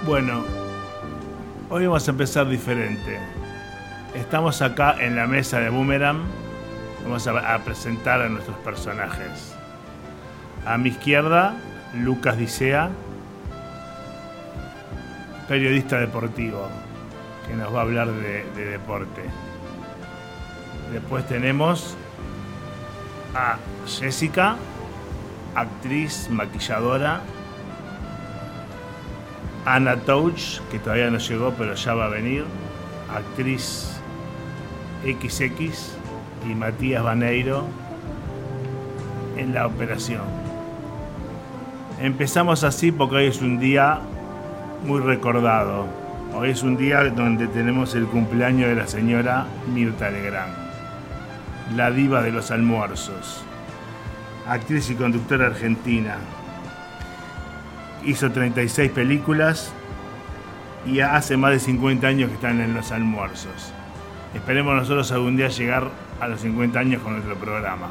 Bueno, hoy vamos a empezar diferente. Estamos acá en la mesa de Boomerang. Vamos a presentar a nuestros personajes. A mi izquierda, Lucas Dicea, periodista deportivo, que nos va a hablar de deporte. Después tenemos a Jessica, actriz, maquilladora. Ana Touch, que todavía no llegó, pero ya va a venir, actriz XX. Y Matías Baneiro en la operación. Empezamos así porque hoy es un día muy recordado. Hoy es un día donde tenemos el cumpleaños de la señora Mirta Legrand, la diva de los almuerzos, actriz y conductora argentina. Hizo 36 películas y hace más de 50 años que están en los almuerzos. Esperemos nosotros algún día llegar a los 50 años con nuestro programa.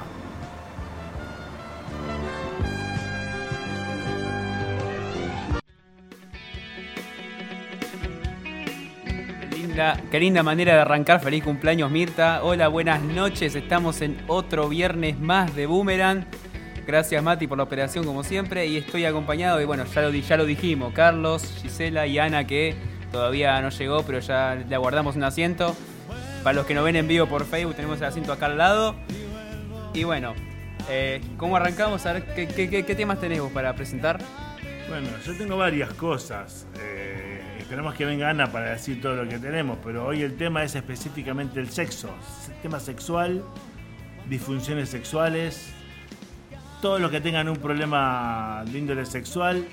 Qué linda manera de arrancar. Feliz cumpleaños, Mirta. Hola, buenas noches. Estamos en otro viernes más de Boomerang. Gracias, Mati, por la operación como siempre. Y estoy acompañado de, bueno, ya lo dijimos, Carlos, Gisela y Ana, que todavía no llegó, pero ya le aguardamos un asiento. Para los que nos ven en vivo por Facebook, tenemos el asiento acá al lado. Y bueno, ¿cómo arrancamos? A ver, ¿qué temas tenés vos para presentar? Bueno, yo tengo varias cosas. Esperamos que venga Ana para decir todo lo que tenemos, pero hoy el tema es específicamente el sexo. El tema sexual, disfunciones sexuales, todos los que tengan un problema de índole sexual,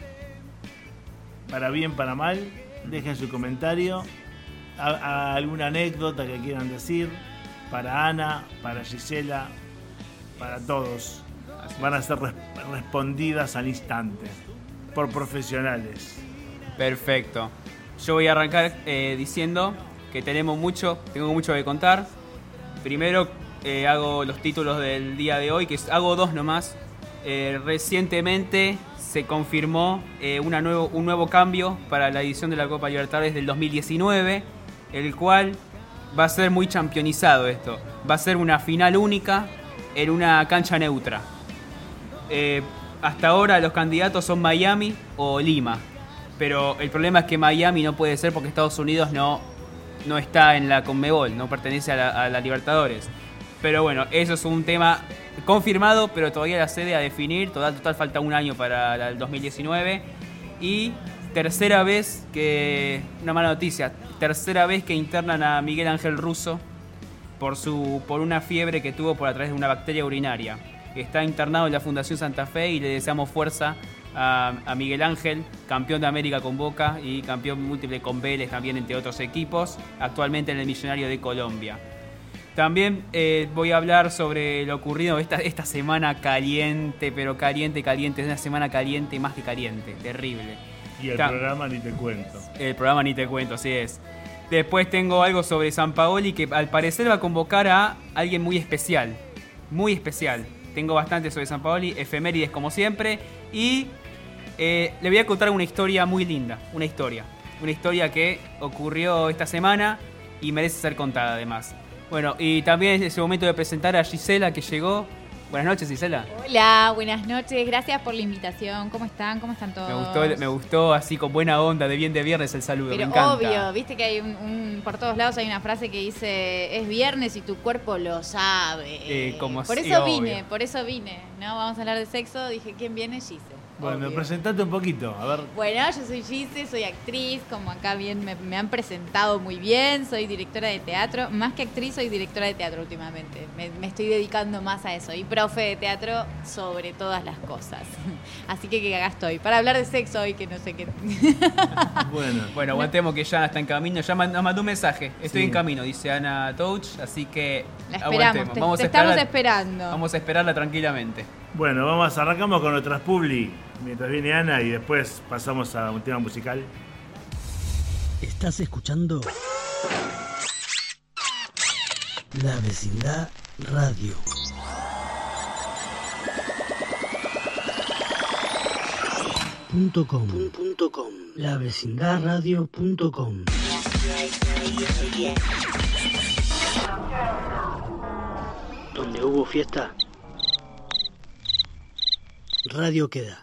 para bien, para mal, dejen su comentario. Alguna anécdota que quieran decir para Ana, para Gisela, para todos. Van a ser respondidas al instante por profesionales. Perfecto. Yo voy a arrancar diciendo que tengo mucho que contar. Primero hago los títulos del día de hoy, que hago dos nomás. Recientemente se confirmó un nuevo cambio para la edición de la Copa Libertadores del 2019, el cual va a ser muy championizado esto. Va a ser una final única en una cancha neutra. Hasta ahora los candidatos son Miami o Lima, pero el problema es que Miami no puede ser porque Estados Unidos no está en la Conmebol, no pertenece a la Libertadores. Pero bueno, eso es un tema confirmado, pero todavía la sede a definir. Total falta un año para el 2019. Y tercera vez que... Una mala noticia. Tercera vez que internan a Miguel Ángel Russo por una fiebre que tuvo a través de una bacteria urinaria. Está internado en la Fundación Santa Fe y le deseamos fuerza a Miguel Ángel, campeón de América con Boca y campeón múltiple con Vélez también, entre otros equipos, actualmente en el Millonario de Colombia. También voy a hablar sobre lo ocurrido esta semana caliente, pero caliente, es una semana caliente más que caliente, terrible. Y el programa ni te cuento. El programa ni te cuento, así es. Después tengo algo sobre Sampaoli, que al parecer va a convocar a alguien muy especial. Muy especial. Tengo bastante sobre Sampaoli, efemérides como siempre. Y le voy a contar una historia muy linda. Una historia que ocurrió esta semana y merece ser contada además. Bueno, y también es el momento de presentar a Gisela, que llegó. Buenas noches, Gisela. Hola, buenas noches. Gracias por la invitación. ¿Cómo están? ¿Cómo están todos? Me gustó así con buena onda, de bien de viernes el saludo. Pero me encanta. obvio, viste que hay por todos lados hay una frase que dice: es viernes y tu cuerpo lo sabe. Por eso vine. ¿No? Vamos a hablar de sexo. Dije, ¿quién viene? Gise. Bueno, presentate un poquito, a ver. Bueno, yo soy Gise, soy actriz, como acá bien me han presentado muy bien, soy directora de teatro, más que actriz soy directora de teatro últimamente, me estoy dedicando más a eso, y profe de teatro sobre todas las cosas, así que acá estoy, para hablar de sexo hoy, que no sé qué. Bueno, aguantemos que ya está en camino, ya nos mandó un mensaje, estoy en camino, dice Ana Touch, así que la esperamos, te estamos esperando. Vamos a esperarla tranquilamente. Bueno, arrancamos con nuestras publi. Mientras viene Ana y después pasamos a un tema musical. ¿Estás escuchando? La Vecindad Radio. lavecindadradio.com. Lavecindadradio.com. Donde hubo fiesta, radio queda.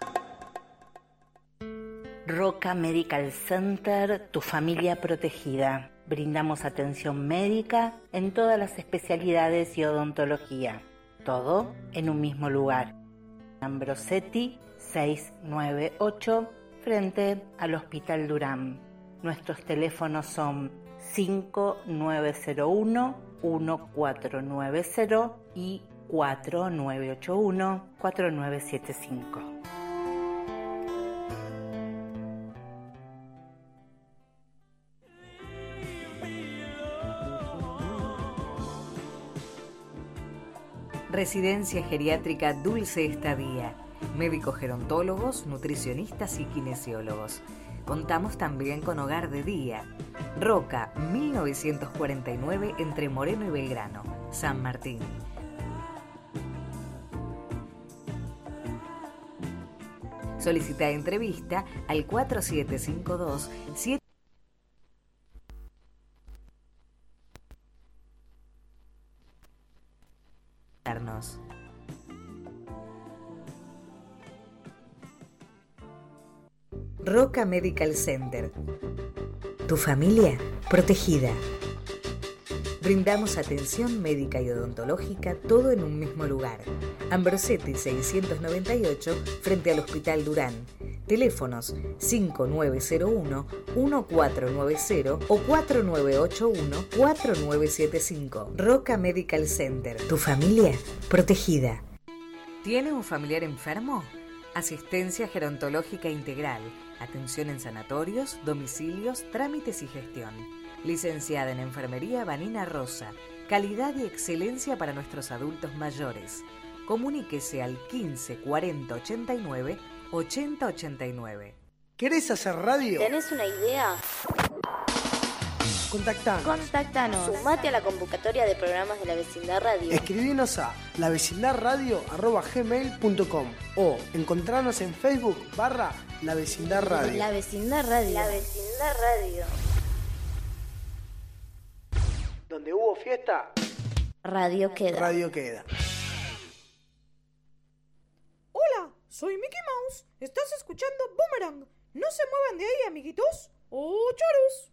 Roca Medical Center, tu familia protegida. Brindamos atención médica en todas las especialidades y odontología. Todo en un mismo lugar. Ambrosetti 698, frente al Hospital Durán. Nuestros teléfonos son 5901-1490 y 4981-4975. Residencia Geriátrica Dulce Estadía. Médicos gerontólogos, nutricionistas y kinesiólogos. Contamos también con hogar de día. Roca, 1949, entre Moreno y Belgrano, San Martín. Solicita entrevista al 4752-7. Roca Medical Center. Tu familia protegida. Brindamos atención médica y odontológica, todo en un mismo lugar. Ambrosetti 698, frente al Hospital Durán. Teléfonos 5901-1490 o 4981-4975. Roca Medical Center. Tu familia protegida. ¿Tiene un familiar enfermo? Asistencia gerontológica integral. Atención en sanatorios, domicilios, trámites y gestión. Licenciada en Enfermería Vanina Rosa. Calidad y excelencia para nuestros adultos mayores. Comuníquese al 15 40 89 80 89. ¿Querés hacer radio? ¿Tenés una idea? Contactanos. Sumate a la convocatoria de programas de La Vecindad Radio. Escribinos a lavecindadradio@gmail.com o encontrarnos en Facebook /La Vecindad Radio. La Vecindad Radio. La Vecindad Radio. Donde hubo fiesta, Radio queda. radio queda. Hola, soy Mickey Mouse. ¿Estás escuchando Boomerang? No se muevan de ahí, amiguitos. ¡Oh, choros!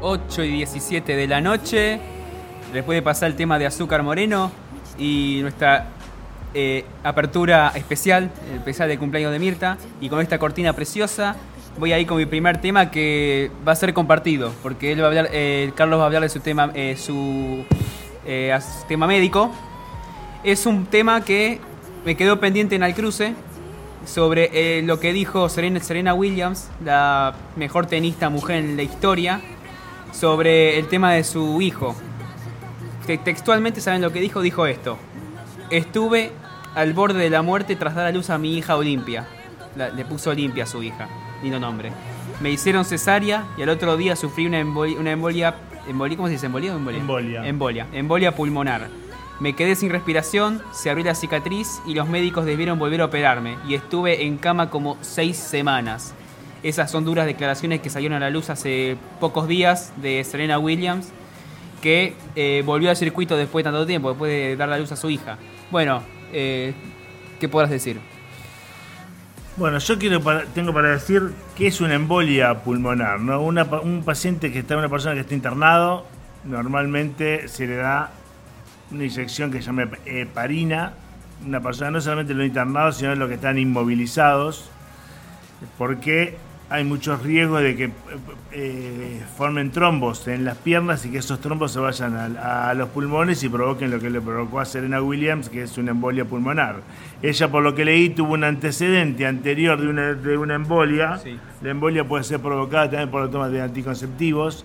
8:17 de la noche. Después de pasar el tema de Azúcar Moreno y nuestra apertura especial de cumpleaños de Mirta. Y con esta cortina preciosa, voy a ir con mi primer tema que va a ser compartido. Porque él va a hablar, Carlos va a hablar de su tema, tema médico. Es un tema que me quedó pendiente en Al Cruce. Sobre lo que dijo Serena Williams, la mejor tenista mujer en la historia, sobre el tema de su hijo. Textualmente, ¿saben lo que dijo? Dijo esto: estuve al borde de la muerte tras dar a luz a mi hija Olimpia. Le puso Olimpia a su hija, lindo nombre. Me hicieron cesárea y al otro día sufrí una embolia. ¿Cómo se dice? ¿Embolia o embolia? Embolia pulmonar. Me quedé sin respiración, se abrió la cicatriz y los médicos debieron volver a operarme. Y estuve en cama como 6 semanas. Esas son duras declaraciones que salieron a la luz hace pocos días de Serena Williams, que volvió al circuito después de tanto tiempo, después de dar la luz a su hija. Bueno, ¿qué podrás decir? Bueno, yo tengo para decir que es una embolia pulmonar, ¿no? Un paciente una persona que está internado, normalmente se le da una inyección que se llama heparina. Una persona, no solamente los internados, sino los que están inmovilizados, porque hay muchos riesgos de que formen trombos en las piernas y que esos trombos se vayan a los pulmones y provoquen lo que le provocó a Serena Williams, que es una embolia pulmonar. Ella, por lo que leí, tuvo un antecedente anterior de una embolia. Sí. La embolia puede ser provocada también por la toma de anticonceptivos,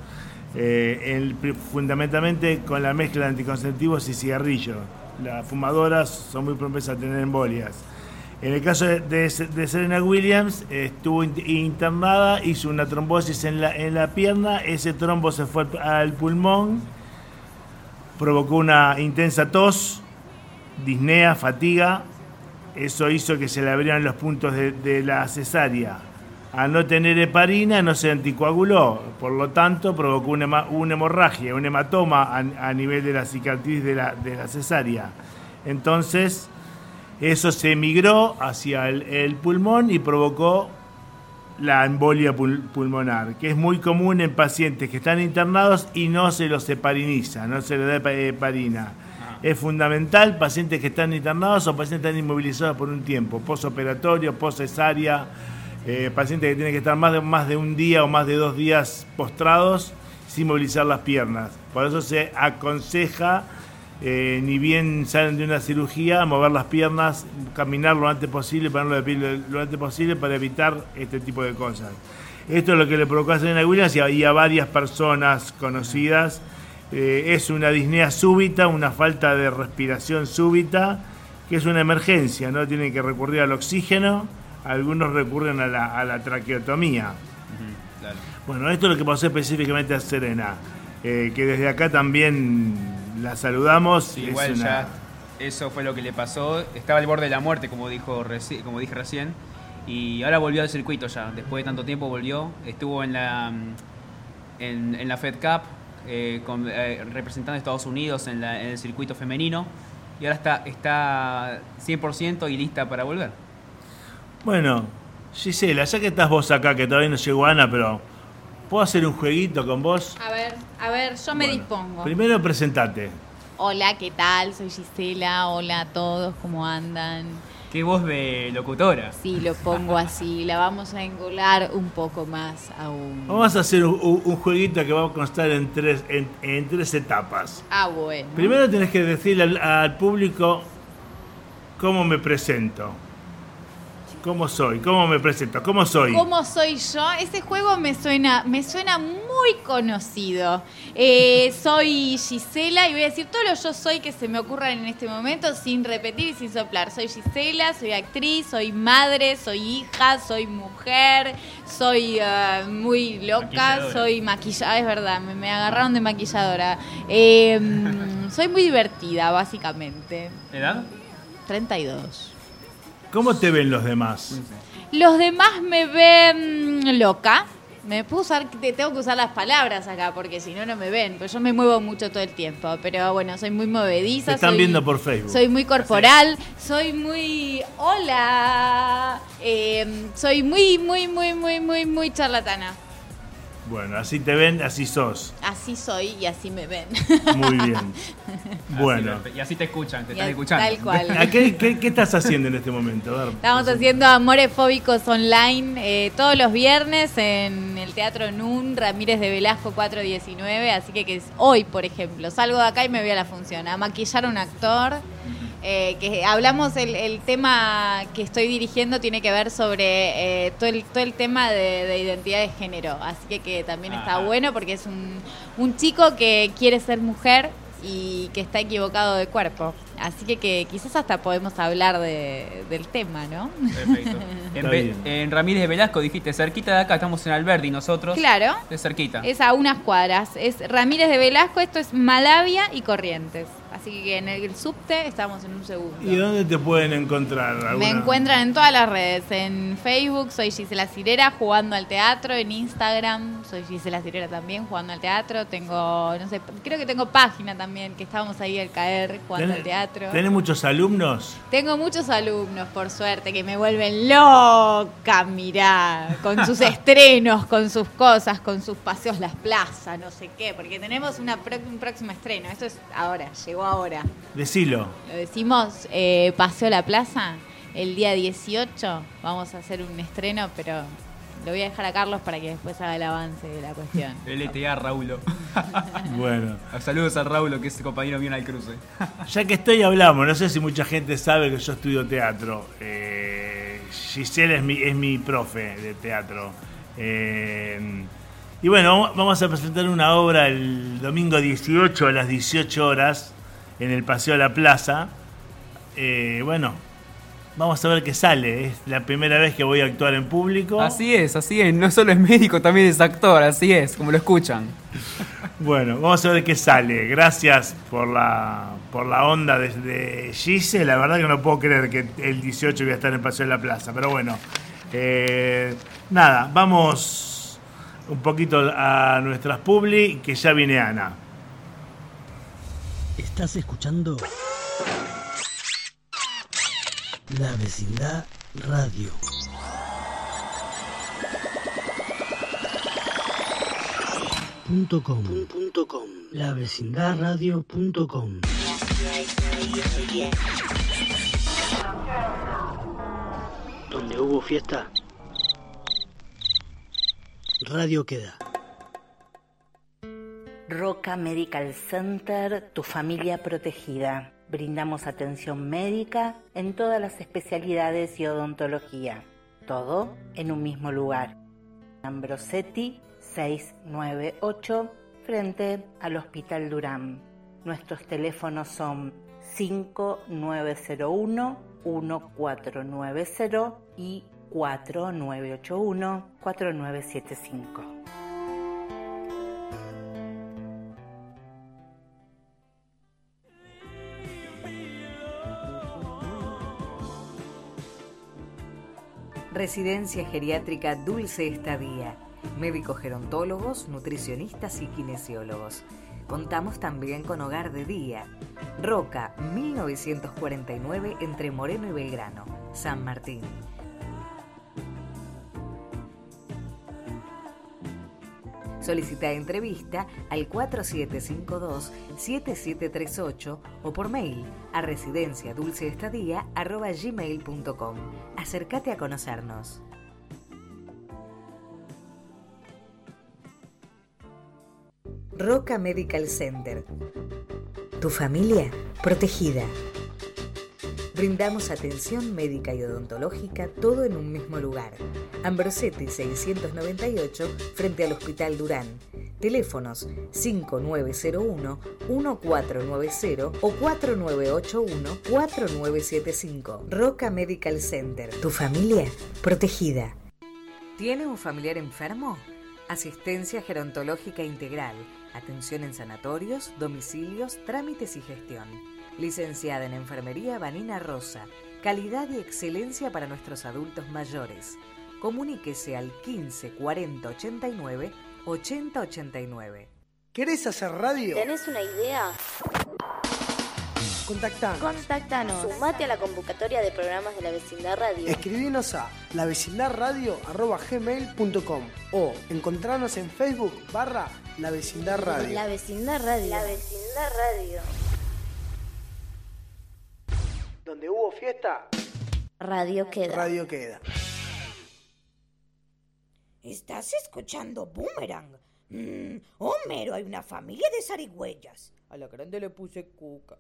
fundamentalmente con la mezcla de anticonceptivos y cigarrillos. Las fumadoras son muy propensas a tener embolias. En el caso de Serena Williams, estuvo internada, hizo una trombosis en la pierna, ese trombo se fue al pulmón, provocó una intensa tos, disnea, fatiga. Eso hizo que se le abrieran los puntos de la cesárea. Al no tener heparina, no se anticoaguló, por lo tanto provocó una hemorragia, un hematoma a nivel de la cicatriz de la cesárea. Entonces, eso se migró hacia el pulmón y provocó la embolia pulmonar, que es muy común en pacientes que están internados y no se los hepariniza, no se les da heparina. Es fundamental pacientes que están internados o pacientes que están inmovilizados por un tiempo, postoperatorio, postcesárea, pacientes que tienen que estar más de un día o más de 2 días postrados sin movilizar las piernas. Por eso se aconseja, ni bien salen de una cirugía, mover las piernas, caminar lo antes posible, ponerlo de pie lo antes posible para evitar este tipo de cosas. Esto es lo que le provocó a Serena Williams y a varias personas conocidas. Es una disnea súbita, una falta de respiración súbita, que es una emergencia, ¿no? Tienen que recurrir al oxígeno, algunos recurren a la traqueotomía. Claro. Bueno, esto es lo que pasó específicamente a Serena, que desde acá también la saludamos. Sí, igual ya eso fue lo que le pasó. Estaba al borde de la muerte, como dije recién, y ahora volvió al circuito ya. Después de tanto tiempo volvió. Estuvo en la Fed Cup representando a Estados Unidos en el circuito femenino, y ahora está 100% y lista para volver. Bueno, Gisela, ya que estás vos acá, que todavía no llegó Ana, pero ¿puedo hacer un jueguito con vos? A ver, yo me dispongo. Primero presentate. Hola, ¿qué tal? Soy Gisela. Hola a todos, ¿cómo andan? Qué voz de locutora. Sí, lo pongo así. La vamos a engolar un poco más aún. Vamos a hacer un jueguito que va a constar en tres etapas. Ah, bueno. Primero tenés que decirle al público cómo me presento. ¿Cómo soy? ¿Cómo me presento? ¿Cómo soy? ¿Cómo soy yo? Ese juego me suena muy conocido. Soy Gisela y voy a decir todo lo yo soy que se me ocurra en este momento sin repetir y sin soplar. Soy Gisela, soy actriz, soy madre, soy hija, soy mujer, soy muy loca, soy maquilladora. Es verdad, me agarraron de maquilladora. Soy muy divertida, básicamente. ¿Edad? 32. ¿Cómo te ven los demás? Los demás me ven loca. Tengo que usar las palabras acá porque si no, no me ven. Pero yo me muevo mucho todo el tiempo. Pero bueno, soy muy movediza. Te están viendo por Facebook. Soy muy corporal. Soy muy... ¡Hola! Soy muy charlatana. Bueno, así te ven, así sos. Así soy y así me ven. Muy bien. Bueno. Y así te escuchan, te Y están escuchando. Tal cual. ¿Qué estás haciendo en este momento? A ver, Estamos haciendo Amores Fóbicos online todos los viernes en el Teatro NUN, Ramírez de Velasco 419. Así que hoy, por ejemplo, salgo de acá y me voy a la función a maquillar a un actor. Que hablamos, el tema que estoy dirigiendo tiene que ver sobre todo el tema de identidad de género. Así que también está bueno porque es un chico que quiere ser mujer y que está equivocado de cuerpo. Así que quizás hasta podemos hablar del tema, ¿no? Perfecto. En Ramírez de Velasco dijiste, cerquita de acá, estamos en Alberdi nosotros. Claro. De cerquita. Es a unas cuadras. Es Ramírez de Velasco, esto es Malavia y Corrientes. Así que en el subte estamos en un segundo. ¿Y dónde te pueden encontrar? Me encuentran en todas las redes. En Facebook soy Gisela Cirera jugando al teatro. En Instagram soy Gisela Cirera también jugando al teatro. Tengo, no sé, creo que tengo página también, que estábamos ahí al caer jugando al teatro. ¿Tenés muchos alumnos? Tengo muchos alumnos, por suerte, que me vuelven loca, mirá, con sus estrenos, con sus cosas, con sus paseos las plazas, no sé qué, porque tenemos un próximo estreno. Esto es ahora, llegó ahora. Decilo. Lo decimos, Paseo la Plaza, el día 18 vamos a hacer un estreno, pero lo voy a dejar a Carlos para que después haga el avance de la cuestión. LTA Raulo. Bueno. Saludos a Raulo, que es compañero mío en el cruce. Ya que hablamos, no sé si mucha gente sabe que yo estudio teatro. Gisela es mi profe de teatro. Y bueno, vamos a presentar una obra el domingo 18 a las 18 horas en el Paseo a la Plaza. Bueno, vamos a ver qué sale. Es la primera vez que voy a actuar en público. Así es. No solo es médico, también es actor, así es, como lo escuchan. Bueno, vamos a ver qué sale. Gracias por la onda de Gise. La verdad que no puedo creer que el 18 voy a estar en el Paseo de la Plaza. Pero bueno, nada, vamos un poquito a nuestras publi, que ya viene Ana. ¿Estás escuchando? La Vecindad Radio. .com. Lavecindadradio.com. Donde hubo fiesta, radio queda. Roca Medical Center, tu familia protegida. Brindamos atención médica en todas las especialidades y odontología. Todo en un mismo lugar. Ambrosetti 698, frente al Hospital Durán. Nuestros teléfonos son 5901-1490 y 4981-4975. Residencia Geriátrica Dulce Estadía. Médicos gerontólogos, nutricionistas y kinesiólogos. Contamos también con hogar de día. Roca, 1949, entre Moreno y Belgrano, San Martín. Solicita entrevista al 4752-7738 o por mail a residenciadulceestadía@gmail.com. Acércate a conocernos. Roca Medical Center. Tu familia protegida. Brindamos atención médica y odontológica, todo en un mismo lugar. Ambrosetti 698, frente al Hospital Durán. Teléfonos 5901-1490 o 4981-4975. Roca Medical Center. Tu familia protegida. ¿Tiene un familiar enfermo? Asistencia gerontológica integral. Atención en sanatorios, domicilios, trámites y gestión. Licenciada en Enfermería Vanina Rosa. Calidad y excelencia para nuestros adultos mayores. Comuníquese al 15 40 89 80 89. ¿Querés hacer radio? ¿Tenés una idea? Contactanos. Sumate a la convocatoria de programas de la Vecindad Radio. Escribinos a lavecindadradio@gmail.com o encontrarnos en Facebook /La Vecindad Radio. La Vecindad Radio. La Vecindad Radio. Donde hubo fiesta, Radio queda. radio queda. ¿Estás escuchando Boomerang? Homero, hay una familia de zarigüeyas. A la grande le puse cuca.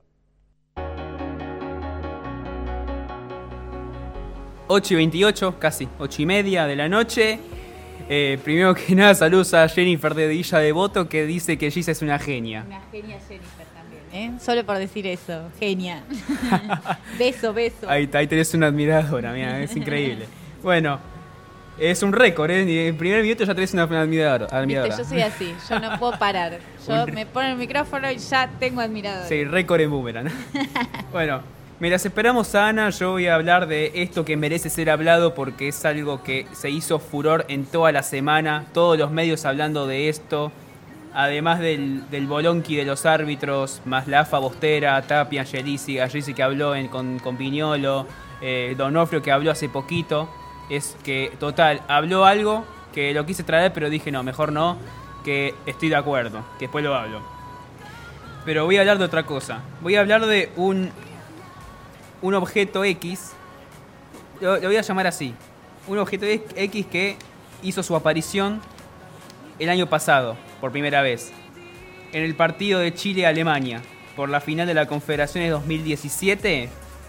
8:28, casi 8:30 de la noche. Primero que nada, saludos a Jennifer de Villa Devoto, que dice que Gisa es una genia. Una genia Jennifer también, ¿eh? Solo por decir eso, genia. Beso. Ahí tenés una admiradora, mira, es increíble. Bueno, es un récord, ¿eh? En el primer minuto ya tenés una admiradora. Viste, yo soy así, yo no puedo parar. Yo me pongo el micrófono y ya tengo admiradores. Sí, récord en Boomerang. Bueno, mientras esperamos a Ana, yo voy a hablar de esto que merece ser hablado porque es algo que se hizo furor en toda la semana, todos los medios hablando de esto, además del bolonqui de los árbitros, más la AFA Bostera, Tapia, Angelici que habló con Viñolo, Donofrio que habló hace poquito. Es que, total, habló algo que lo quise traer, pero dije no, mejor no, que estoy de acuerdo, que después lo hablo. Pero voy a hablar de otra cosa. Voy a hablar de un objeto X, lo voy a llamar así, un objeto X que hizo su aparición el año pasado, por primera vez, en el partido de Chile-Alemania, por la final de la Confederaciones 2017.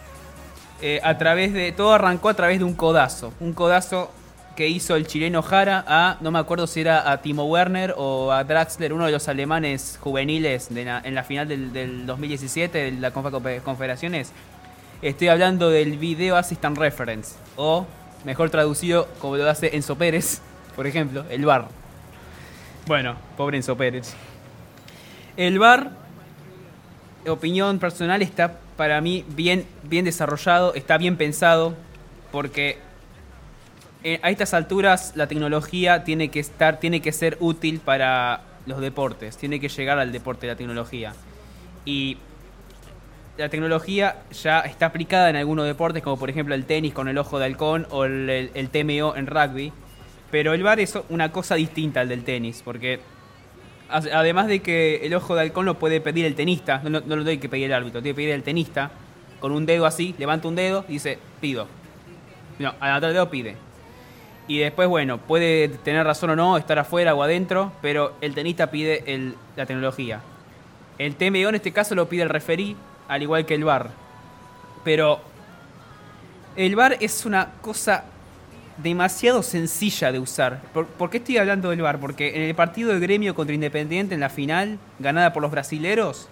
Todo arrancó a través de un codazo que hizo el chileno Jara no me acuerdo si era a Timo Werner o a Draxler, uno de los alemanes juveniles en la final del 2017 de la Confederaciones. Estoy hablando del Video Assistant Reference, o mejor traducido como lo hace Enzo Pérez, por ejemplo, el VAR. Bueno, pobre Enzo Pérez. El VAR, opinión personal, está para mí bien desarrollado, está bien pensado, porque a estas alturas la tecnología tiene que ser útil para los deportes, tiene que llegar al deporte la tecnología. Y la tecnología ya está aplicada en algunos deportes, como por ejemplo el tenis con el ojo de halcón o el TMO en rugby, pero el VAR es una cosa distinta al del tenis, porque además de que el ojo de halcón lo puede pedir el tenista, no lo tiene que pedir el árbitro, tiene que pedir el tenista, con un dedo así, levanta un dedo y dice, pido. No, al levantar el dedo pide. Y después, bueno, puede tener razón o no, estar afuera o adentro, pero el tenista pide la tecnología. El TMO en este caso lo pide el referí, al igual que el VAR. Pero el VAR es una cosa demasiado sencilla de usar. ¿Por qué estoy hablando del VAR? Porque en el partido de Gremio contra Independiente en la final, ganada por los brasileros,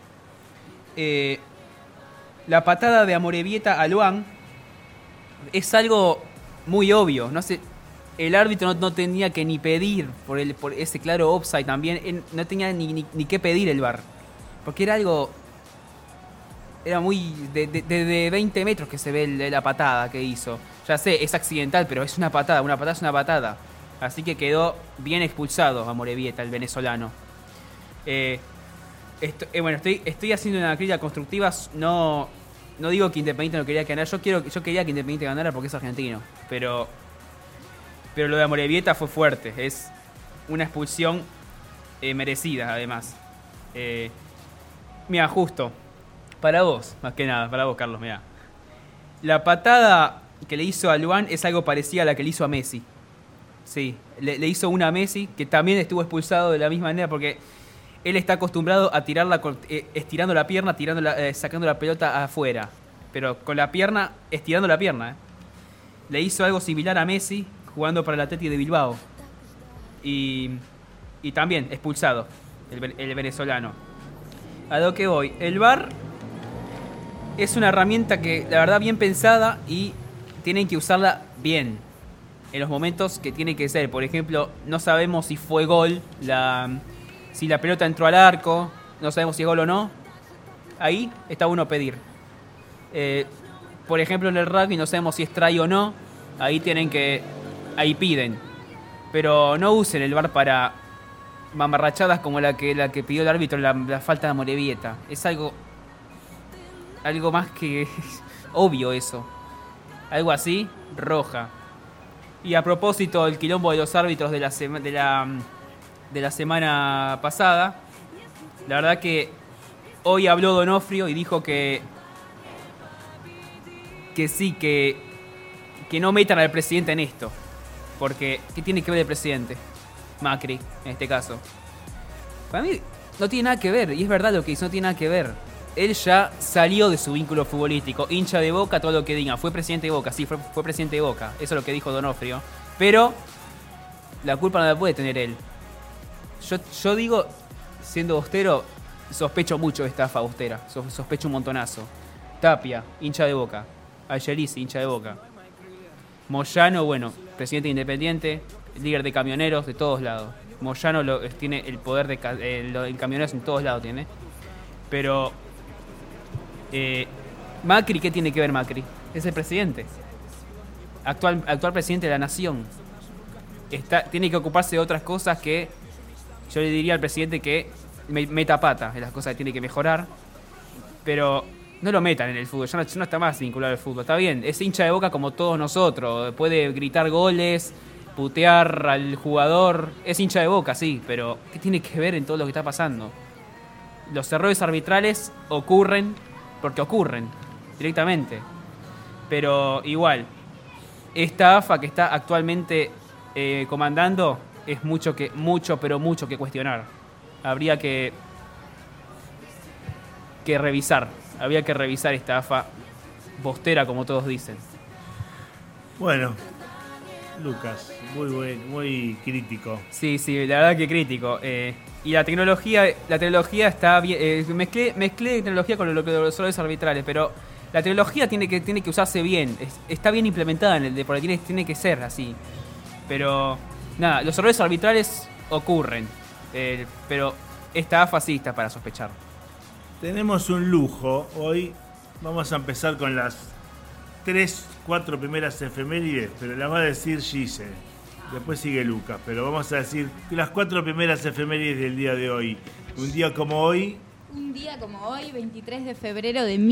la patada de Amorebieta a Luan es algo muy obvio. No sé, el árbitro no tenía que ni pedir por ese claro offside también. No tenía ni que pedir el VAR. Porque era algo... Era muy... de 20 metros que se ve la patada que hizo. Ya sé, es accidental, pero es una patada es una patada. Así que quedó bien expulsado a Morevieta, el venezolano. Bueno, estoy haciendo una crítica constructiva. No digo que Independiente no quería ganar. Yo quería que Independiente ganara porque es argentino. Pero lo de Morevieta fue fuerte. Es una expulsión merecida, además. Mira, justo. Para vos, más que nada. Para vos, Carlos, mira. La patada que le hizo a Luan es algo parecido a la que le hizo a Messi. Sí, le hizo una a Messi, que también estuvo expulsado de la misma manera, porque él está acostumbrado a tirarla estirando la pierna, sacando la pelota afuera. Pero con la pierna, estirando la pierna. Le hizo algo similar a Messi, jugando para el Athletic de Bilbao. Y también expulsado, el venezolano. A lo que voy, el VAR es una herramienta que, la verdad, bien pensada, y tienen que usarla bien en los momentos que tiene que ser. Por ejemplo, no sabemos si fue gol, si la pelota entró al arco, no sabemos si es gol o no. Ahí está bueno pedir. Por ejemplo, en el rugby no sabemos si es try o no. Ahí piden. Pero no usen el VAR para mamarrachadas como la que pidió el árbitro, la falta de Morevieta. Es algo algo más que obvio eso. Algo así, roja. Y a propósito del quilombo de los árbitros de la semana pasada, la verdad que hoy habló Donofrio y dijo que sí, que no metan al presidente en esto. Porque, ¿qué tiene que ver el presidente? Macri, en este caso. Para mí no tiene nada que ver, y es verdad lo que dice, no tiene nada que ver. Él ya salió de su vínculo futbolístico, hincha de Boca, todo lo que diga. Fue presidente de Boca, sí, fue presidente de Boca. Eso es lo que dijo Donofrio. Pero la culpa no la puede tener él. Yo digo, siendo austero, sospecho mucho de estafa austera. Sospecho un montonazo. Tapia, hincha de Boca. Angelici, hincha de Boca. Moyano, bueno, presidente independiente, líder de camioneros de todos lados. Moyano tiene el poder de camioneros en todos lados, tiene. Pero Macri, ¿qué tiene que ver Macri? Es el presidente. Actual presidente de la nación. Tiene que ocuparse de otras cosas que yo le diría al presidente que meta pata en las cosas que tiene que mejorar. Pero no lo metan en el fútbol, ya no está más vinculado al fútbol. Está bien, es hincha de Boca como todos nosotros. Puede gritar goles, putear al jugador. Es hincha de Boca, sí, pero ¿qué tiene que ver en todo lo que está pasando? Los errores arbitrales ocurren porque ocurren directamente. Pero igual, esta AFA que está actualmente comandando es mucho que cuestionar. Habría que revisar. Habría que revisar esta AFA bostera, como todos dicen. Bueno, Lucas, muy crítico. Sí, la verdad que crítico. Y la tecnología está bien. Mezclé tecnología con los errores arbitrales, pero la tecnología tiene que usarse bien. Está bien implementada en el deporte, tiene que ser así. Pero nada, los errores arbitrales ocurren. Pero esta AFA sí está para sospechar. Tenemos un lujo. Hoy vamos a empezar con las 3-4 primeras efemérides, pero las va a decir Gise. Después sigue Lucas, pero vamos a decir las 4 primeras efemérides del día de hoy. Un día como hoy, 23 de febrero de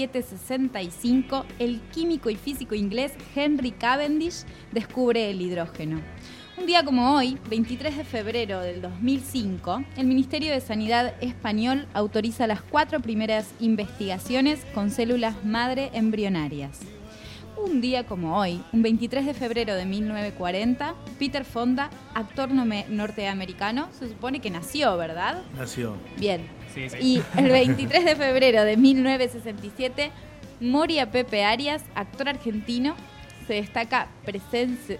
1765, el químico y físico inglés Henry Cavendish descubre el hidrógeno. Un día como hoy, 23 de febrero del 2005, el Ministerio de Sanidad español autoriza las 4 primeras investigaciones con células madre embrionarias. Un día como hoy, un 23 de febrero de 1940, Peter Fonda, actor norteamericano, se supone que nació, ¿verdad? Nació. Bien. Sí. Y el 23 de febrero de 1967, Moria Pepe Arias, actor argentino, se destaca presencia...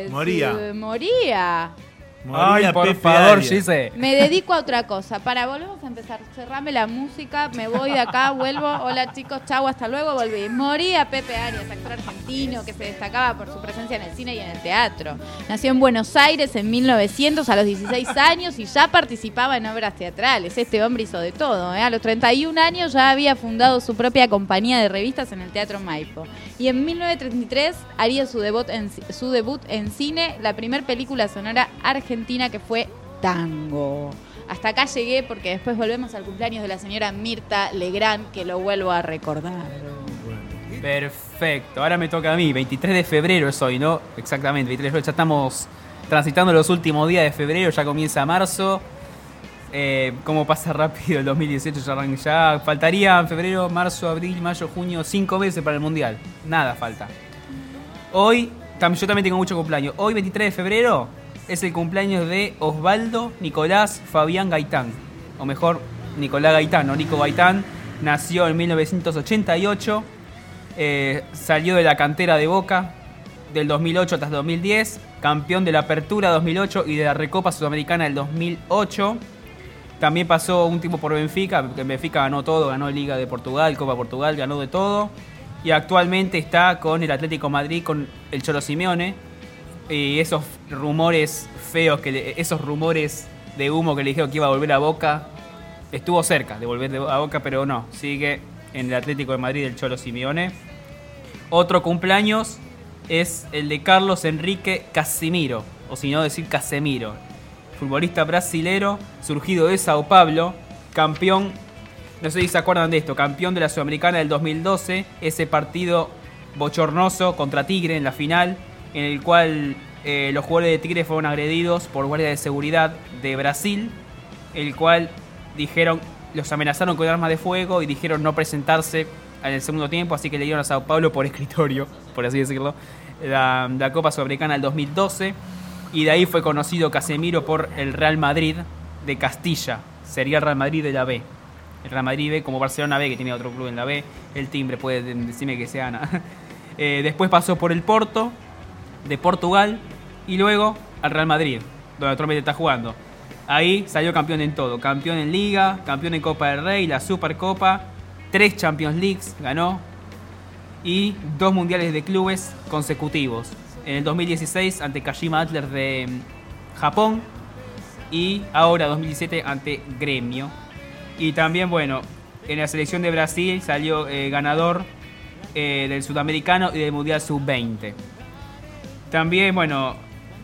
Moría. Ay, por favor, Gise. Me dedico a otra cosa. Volvemos a empezar. Cerrame la música, me voy de acá, vuelvo. Hola chicos, chau, hasta luego, volví. Moría Pepe Arias, actor argentino que se destacaba por su presencia en el cine y en el teatro. Nació en Buenos Aires en 1900 a los 16 años y ya participaba en obras teatrales. Este hombre hizo de todo. A los 31 años ya había fundado su propia compañía de revistas en el Teatro Maipo. Y en 1933 haría su debut en cine, la primera película sonora argentina que fue Tango. Hasta acá llegué porque después volvemos al cumpleaños de la señora Mirta Legrand, que lo vuelvo a recordar. Perfecto, ahora me toca a mí. 23 de febrero es hoy, ¿no? Exactamente, 23 de febrero. Ya estamos transitando los últimos días de febrero, ya comienza marzo. ¿Cómo pasa rápido el 2018? Ya faltaría febrero, marzo, abril, mayo, junio, 5 meses para el Mundial. Nada falta. Hoy, yo también tengo mucho cumpleaños. Hoy, 23 de febrero, es el cumpleaños de Osvaldo Nicolás Fabián Gaitán. O mejor, Nicolás Gaitán, no Nico Gaitán. Nació en 1988. Salió de la cantera de Boca del 2008 hasta el 2010. Campeón de la Apertura 2008 y de la Recopa Sudamericana del 2008. También pasó un tiempo por Benfica. En Benfica ganó todo. Ganó Liga de Portugal, Copa Portugal, ganó de todo. Y actualmente está con el Atlético Madrid, con el Cholo Simeone. Y esos rumores feos, esos rumores de humo que le dijeron que iba a volver a Boca, estuvo cerca de volver a Boca, pero no, sigue en el Atlético de Madrid del Cholo Simeone. Otro cumpleaños es el de Carlos Enrique Casimiro, o si no decir Casemiro, futbolista brasilero, surgido de Sao Paulo, campeón no sé si se acuerdan de esto, campeón de la Sudamericana del 2012, ese partido bochornoso contra Tigre en la final, en el cual los jugadores de Tigre fueron agredidos por guardias de seguridad de Brasil, el cual los amenazaron con armas de fuego y dijeron no presentarse en el segundo tiempo, así que le dieron a Sao Paulo por escritorio, por así decirlo, la Copa Sudamericana del 2012, y de ahí fue conocido Casemiro por el Real Madrid de Castilla, sería el Real Madrid de la B. El Real Madrid B, como Barcelona B, que tiene otro club en la B, el timbre puede decirme que sea Ana. Después pasó por el Porto, de Portugal, y luego al Real Madrid, donde actualmente está jugando. Ahí salió campeón en todo, campeón en Liga, campeón en Copa del Rey, la Supercopa, 3 Champions Leagues ganó y 2 mundiales de clubes consecutivos. En el 2016 ante Kashima Antlers de Japón y ahora 2017 ante Gremio. Y también, bueno, en la selección de Brasil salió ganador del Sudamericano y del Mundial Sub-20. También, bueno,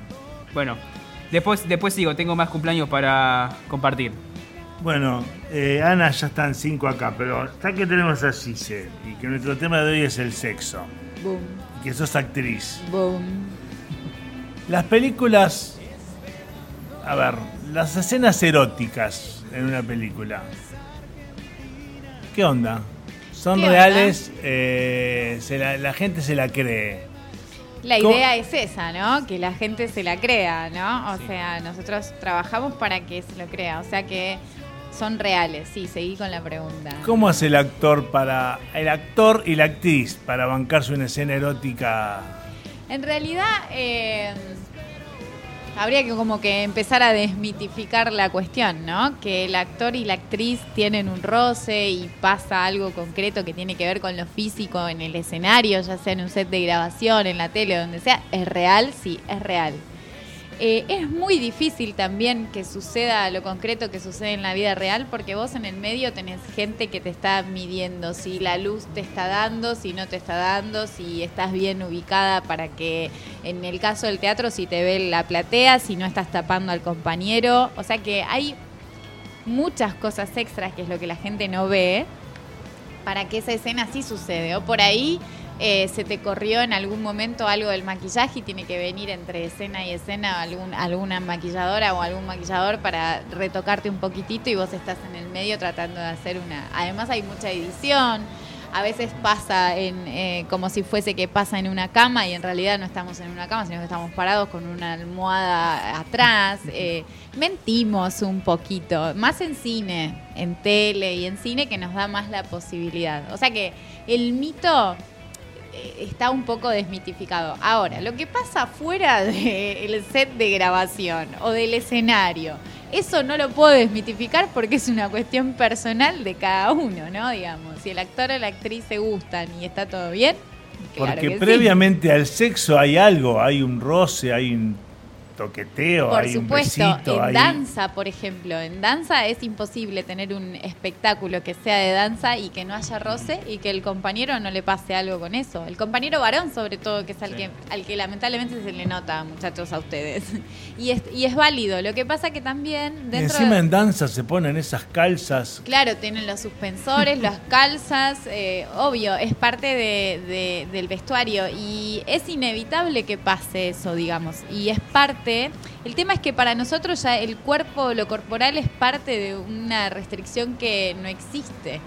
después sigo, tengo más cumpleaños para compartir. Bueno, Ana, ya están 5 acá, pero ya que tenemos a Gise y que nuestro tema de hoy es el sexo. Boom. Y que sos actriz. Boom. Las películas... A ver, las escenas eróticas en una película. ¿Qué onda? ¿Son ¿Qué reales? La gente se la cree. La idea es esa, ¿no? Que la gente se la crea, ¿no? O sea, nosotros trabajamos para que se lo crea. O sea que son reales. Sí, seguí con la pregunta. ¿Cómo hace el actor y la actriz para bancarse una escena erótica? En realidad, habría que como que empezar a desmitificar la cuestión, ¿no? Que el actor y la actriz tienen un roce y pasa algo concreto que tiene que ver con lo físico en el escenario, ya sea en un set de grabación, en la tele, donde sea. ¿Es real? Sí, es real. Es muy difícil también que suceda lo concreto que sucede en la vida real, porque vos en el medio tenés gente que te está midiendo si la luz te está dando, si no te está dando, si estás bien ubicada para que, en el caso del teatro, si te ve la platea, si no estás tapando al compañero. O sea que hay muchas cosas extras, que es lo que la gente no ve, para que esa escena sí sucede. O por ahí se te corrió en algún momento algo del maquillaje y tiene que venir entre escena y escena alguna maquilladora o algún maquillador para retocarte un poquitito y vos estás en el medio tratando de hacer una... Además hay mucha edición, a veces pasa como si fuese que pasa en una cama y en realidad no estamos en una cama, sino que estamos parados con una almohada atrás. Mentimos un poquito, más en cine, en tele y en cine, que nos da más la posibilidad. O sea que el mito está un poco desmitificado. Ahora, lo que pasa fuera del set de grabación o del escenario, eso no lo puedo desmitificar porque es una cuestión personal de cada uno, ¿no? Digamos, si el actor o la actriz se gustan y está todo bien, claro. Porque que previamente al sexo hay algo, hay un roce, hay un toqueteo, por hay supuesto, un besito. en danza, por ejemplo, en danza es imposible tener un espectáculo que sea de danza y que no haya roce y que el compañero no le pase algo con eso. El compañero varón, sobre todo, que es al que lamentablemente se le nota, muchachos, a ustedes. Y es válido. Lo que pasa que también y encima en danza se ponen esas calzas. Claro, tienen los suspensores, las calzas, obvio, es parte del vestuario y es inevitable que pase eso, digamos, y es parte. El tema es que para nosotros ya el cuerpo, lo corporal es parte de una restricción que no existe.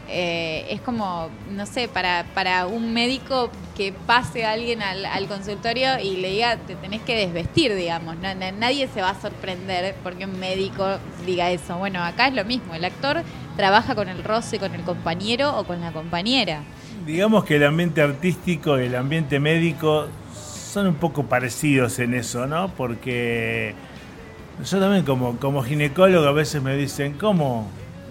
Es como, no sé, para un médico que pase a alguien al consultorio y le diga te tenés que desvestir, digamos. Nadie se va a sorprender porque un médico diga eso. Bueno, acá es lo mismo. El actor trabaja con el roce, con el compañero o con la compañera. Digamos que el ambiente artístico y el ambiente médico son un poco parecidos en eso, ¿no? Porque yo también como ginecólogo a veces me dicen, ¿cómo?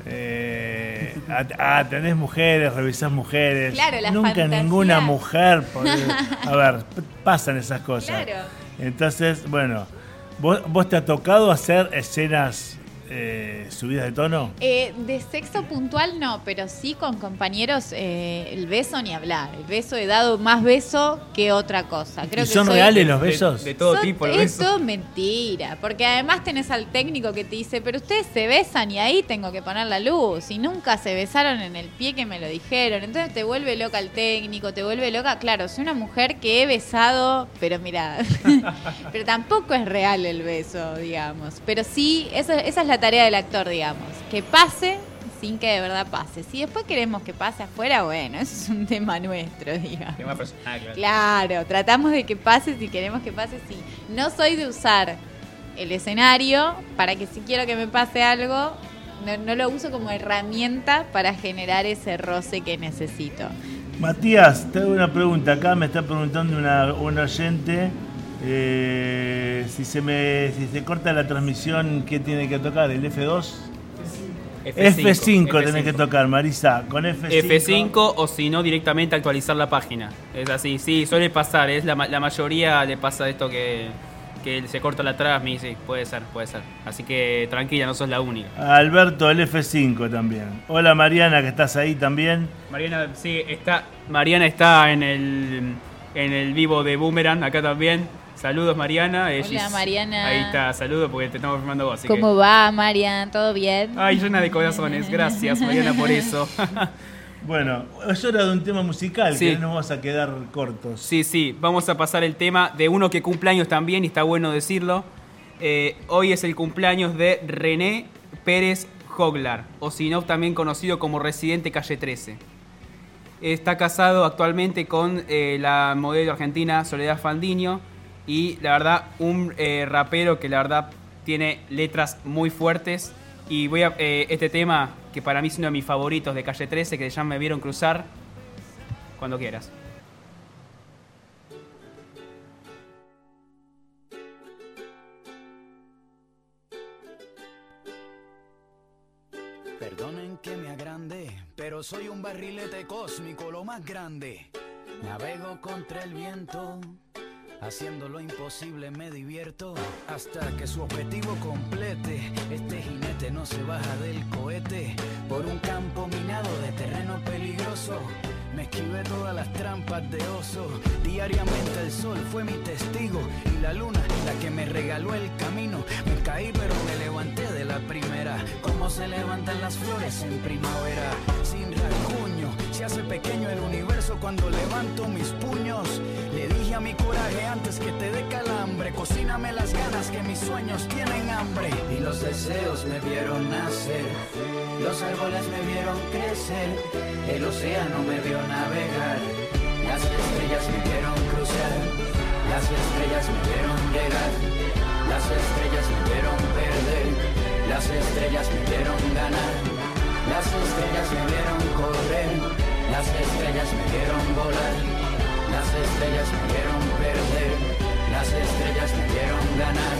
Tenés mujeres, revisás mujeres. Claro, la nunca fantasía. Ninguna mujer. A ver, pasan esas cosas. Claro. Entonces, bueno, vos te ha tocado hacer escenas subidas de tono? De sexo puntual no, pero sí con compañeros el beso ni hablar. El beso he dado más beso que otra cosa. Creo ¿Y que son reales los besos? De todo tipo los besos. Eso es mentira, porque además tenés al técnico que te dice, pero ustedes se besan y ahí tengo que poner la luz. Y nunca se besaron en el pie que me lo dijeron. Entonces te vuelve loca el técnico, te vuelve loca. Claro, soy una mujer que he besado, pero mira, pero tampoco es real el beso, digamos. Pero sí, esa es la tarea del actor, digamos, que pase sin que de verdad pase. Si después queremos que pase afuera, bueno, eso es un tema nuestro, digamos. Tema personal, claro. Claro, tratamos de que pase si queremos que pase, sí. No soy de usar el escenario para que si quiero que me pase algo, no lo uso como herramienta para generar ese roce que necesito. Matías, te hago una pregunta. Acá me está preguntando una oyente si se corta la transmisión, ¿qué tiene que tocar? ¿El F2? F5 tenés que tocar, Marisa. Con F5. F5 o si no, directamente actualizar la página. Es así, sí, suele pasar. Es la mayoría le pasa esto que se corta la transmi, sí, puede ser. Así que tranquila, no sos la única. Alberto, el F5 también. Hola Mariana, que estás ahí también. Mariana, sí, Mariana está en el vivo de Boomerang, acá también. Saludos, Mariana. Hola, Mariana. Ahí está, saludos porque te estamos filmando vos. ¿Cómo va, Mariana? ¿Todo bien? Ay, llena de corazones. Gracias, Mariana, por eso. Bueno, es hora de un tema musical, sí, que no nos vamos a quedar cortos. Sí, vamos a pasar el tema de uno que cumple años también, y está bueno decirlo. Hoy es el cumpleaños de René Pérez Joglar, o si no, también conocido como Residente Calle 13. Está casado actualmente con la modelo argentina Soledad Fandiño, y la verdad, un rapero que la verdad tiene letras muy fuertes. Y voy a este tema, que para mí es uno de mis favoritos de Calle 13, que ya me vieron cruzar. Cuando quieras. Perdonen que me agrande, pero soy un barrilete cósmico, lo más grande. Navego contra el viento, haciendo lo imposible me divierto, hasta que su objetivo complete. Este jinete no se baja del cohete, por un campo minado de terreno peligroso. Me esquivé todas las trampas de oso. Diariamente el sol fue mi testigo y la luna la que me regaló el camino. Me caí pero me levanté de la primera, como se levantan las flores en primavera. Sin rasguño, se hace pequeño el universo cuando levanto mis puños. Le dije a mi coraje antes que te dé calambre, cocíname las ganas que mis sueños tienen hambre. Y los deseos me vieron nacer, los árboles me vieron crecer, el océano me vio navegar, las estrellas me vieron cruzar, las estrellas me vieron llegar, las estrellas me vieron perder, las estrellas me vieron ganar, las estrellas me vieron correr, las estrellas me vieron volar, las estrellas me vieron perder, las estrellas me vieron ganar.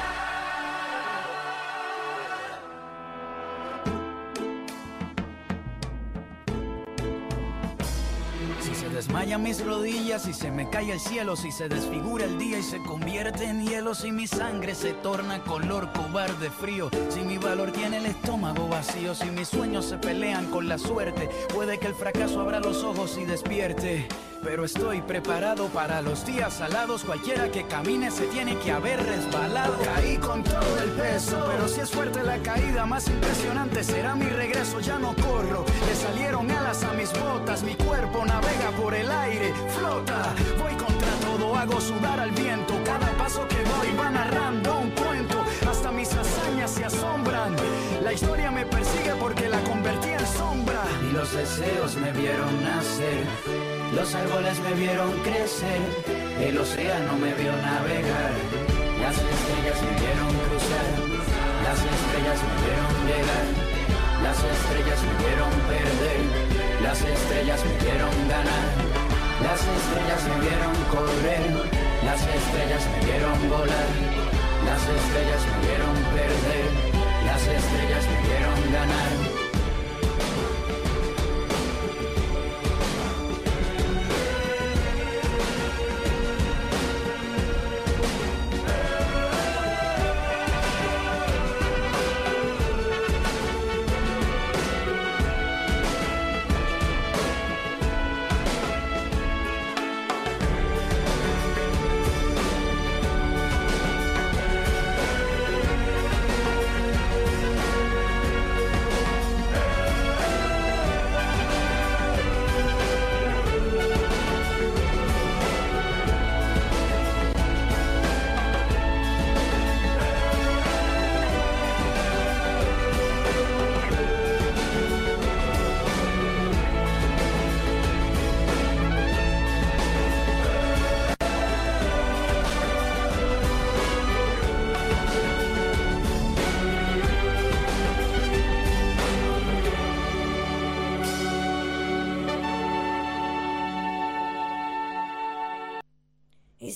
Desmayan mis rodillas y se me cae el cielo, si se desfigura el día y se convierte en hielo, si mi sangre se torna color cobarde frío, si mi valor tiene el estómago vacío, si mis sueños se pelean con la suerte, puede que el fracaso abra los ojos y despierte. Pero estoy preparado para los días salados, cualquiera que camine se tiene que haber resbalado. Caí con todo el peso, pero si es fuerte la caída, más impresionante será mi regreso. Ya no corro, le salieron alas a mis botas, mi cuerpo navega por el aire, flota. Voy contra todo, hago sudar al viento, cada paso que doy va narrando un cuento. Hasta mis hazañas se asombran, la historia me persigue porque la convertí en sombra. Y los deseos me vieron nacer, los árboles me vieron crecer, el océano me vio navegar, las estrellas me vieron cruzar, las estrellas me vieron llegar, las estrellas me vieron perder, las estrellas me vieron ganar, las estrellas me vieron correr, las estrellas me vieron volar, las estrellas me vieron perder, las estrellas me vieron ganar.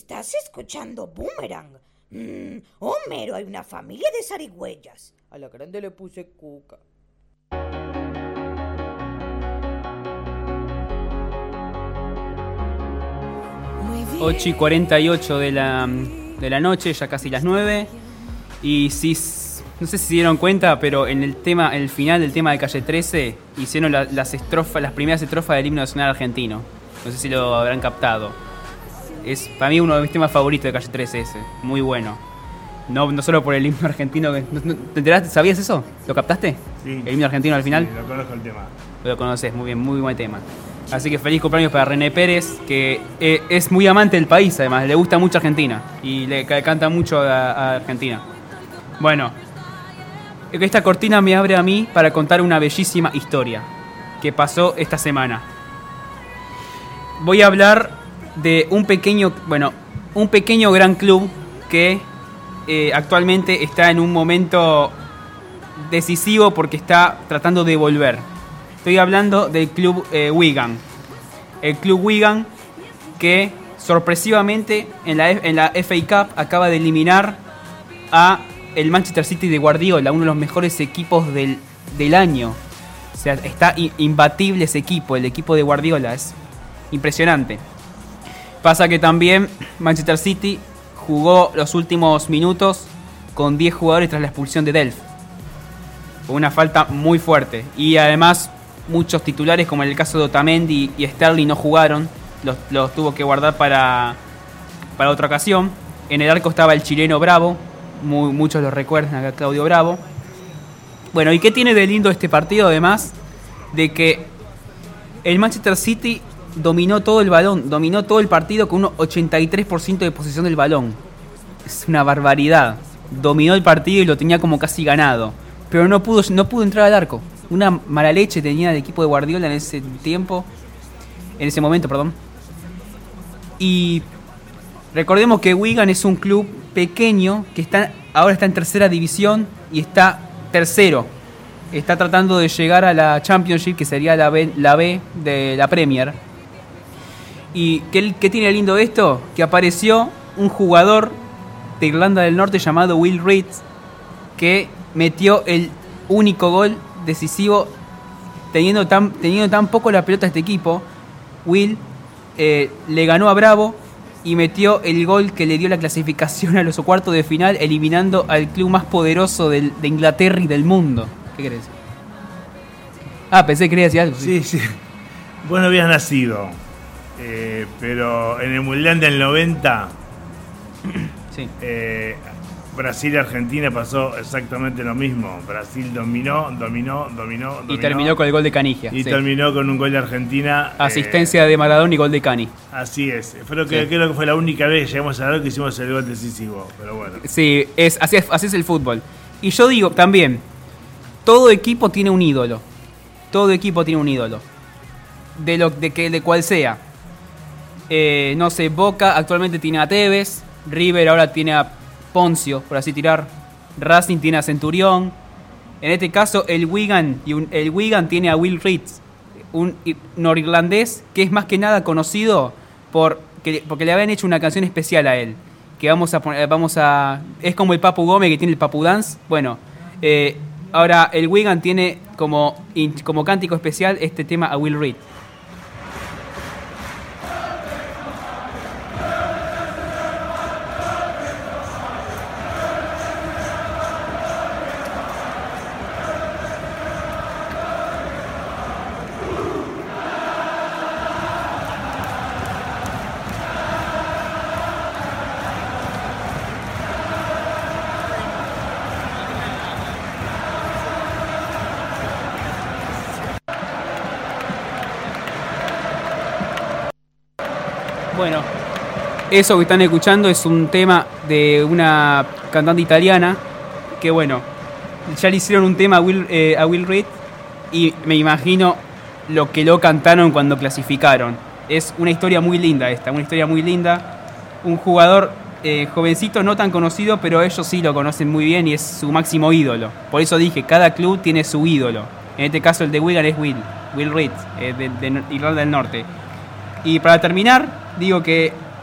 Estás escuchando Boomerang. Homero, hay una familia de zarigüeyas. A la grande le puse Cuca. 8:48 de la noche, ya casi las 9. Y si, no sé si se dieron cuenta, pero en el final del tema de Calle 13 hicieron las primeras estrofas del himno nacional argentino. No sé si lo habrán captado. Es para mí uno de mis temas favoritos de Calle 13 ese, muy bueno. No solo por el himno argentino. ¿Te enteraste? ¿Sabías eso? ¿Lo captaste? Sí. El himno argentino al final. Sí, lo conozco el tema. Lo conoces, muy bien, muy buen tema. Así que feliz cumpleaños para René Pérez, que es muy amante del país, además, le gusta mucho Argentina y le canta mucho a Argentina. Bueno, esta cortina me abre a mí para contar una bellísima historia que pasó esta semana. Voy a hablar de un pequeño gran club que actualmente está en un momento decisivo porque está tratando de volver. Estoy hablando del club Wigan. El club Wigan que sorpresivamente en la FA Cup acaba de eliminar a el Manchester City de Guardiola, uno de los mejores equipos del año. O sea, está imbatible ese equipo, el equipo de Guardiola, es impresionante. Pasa que también Manchester City jugó los últimos minutos con 10 jugadores tras la expulsión de Delph. Fue una falta muy fuerte. Y además muchos titulares, como en el caso de Otamendi y Sterling, no jugaron. Los tuvo que guardar para otra ocasión. En el arco estaba el chileno Bravo. Muchos lo recuerdan, acá Claudio Bravo. Bueno, ¿y qué tiene de lindo este partido? Además de que el Manchester City dominó todo el balón, dominó todo el partido con un 83% de posesión del balón. Es una barbaridad. Dominó el partido y lo tenía como casi ganado. Pero no pudo entrar al arco. Una mala leche tenía el equipo de Guardiola en ese momento. Y recordemos que Wigan es un club pequeño que ahora está en tercera división y está tercero. Está tratando de llegar a la Championship, que sería la B de la Premier. ¿Y qué tiene lindo esto? Que apareció un jugador de Irlanda del Norte llamado Will Reed, que metió el único gol decisivo teniendo tan poco la pelota a este equipo. Will le ganó a Bravo y metió el gol que le dio la clasificación a los cuartos de final, eliminando al club más poderoso de Inglaterra y del mundo. ¿Qué querés decir? Pensé que querías decir algo. Sí. Vos no habías nacido, pero en el Mundial del 90 sí. Brasil y Argentina pasó exactamente lo mismo. Brasil dominó. Y terminó con el gol de Canigia. Y terminó con un gol de Argentina. Asistencia de Maradona y gol de Cani. Así es. Creo que fue la única vez que llegamos a ver que hicimos el gol decisivo. Pero bueno. Sí, así es el fútbol. Y yo digo también, todo equipo tiene un ídolo. De cual sea. No sé, Boca actualmente tiene a Tevez. River ahora tiene a Poncio, por así tirar. Racing tiene a Centurión. En este caso el Wigan tiene a Will Reed, un norirlandés que es más que nada conocido porque le habían hecho una canción especial a él, que vamos a es como el Papu Gómez, que tiene el Papu Dance. Bueno, ahora el Wigan tiene como cántico especial este tema a Will Reed. Bueno, eso que están escuchando es un tema de una cantante italiana que, bueno, ya le hicieron un tema a Will Reed y me imagino lo que lo cantaron cuando clasificaron. Es una historia muy linda Un jugador jovencito, no tan conocido, pero ellos sí lo conocen muy bien y es su máximo ídolo. Por eso dije, cada club tiene su ídolo. En este caso el de Wigan es Will Reed, de Irlanda del Norte. Y para terminar, digo que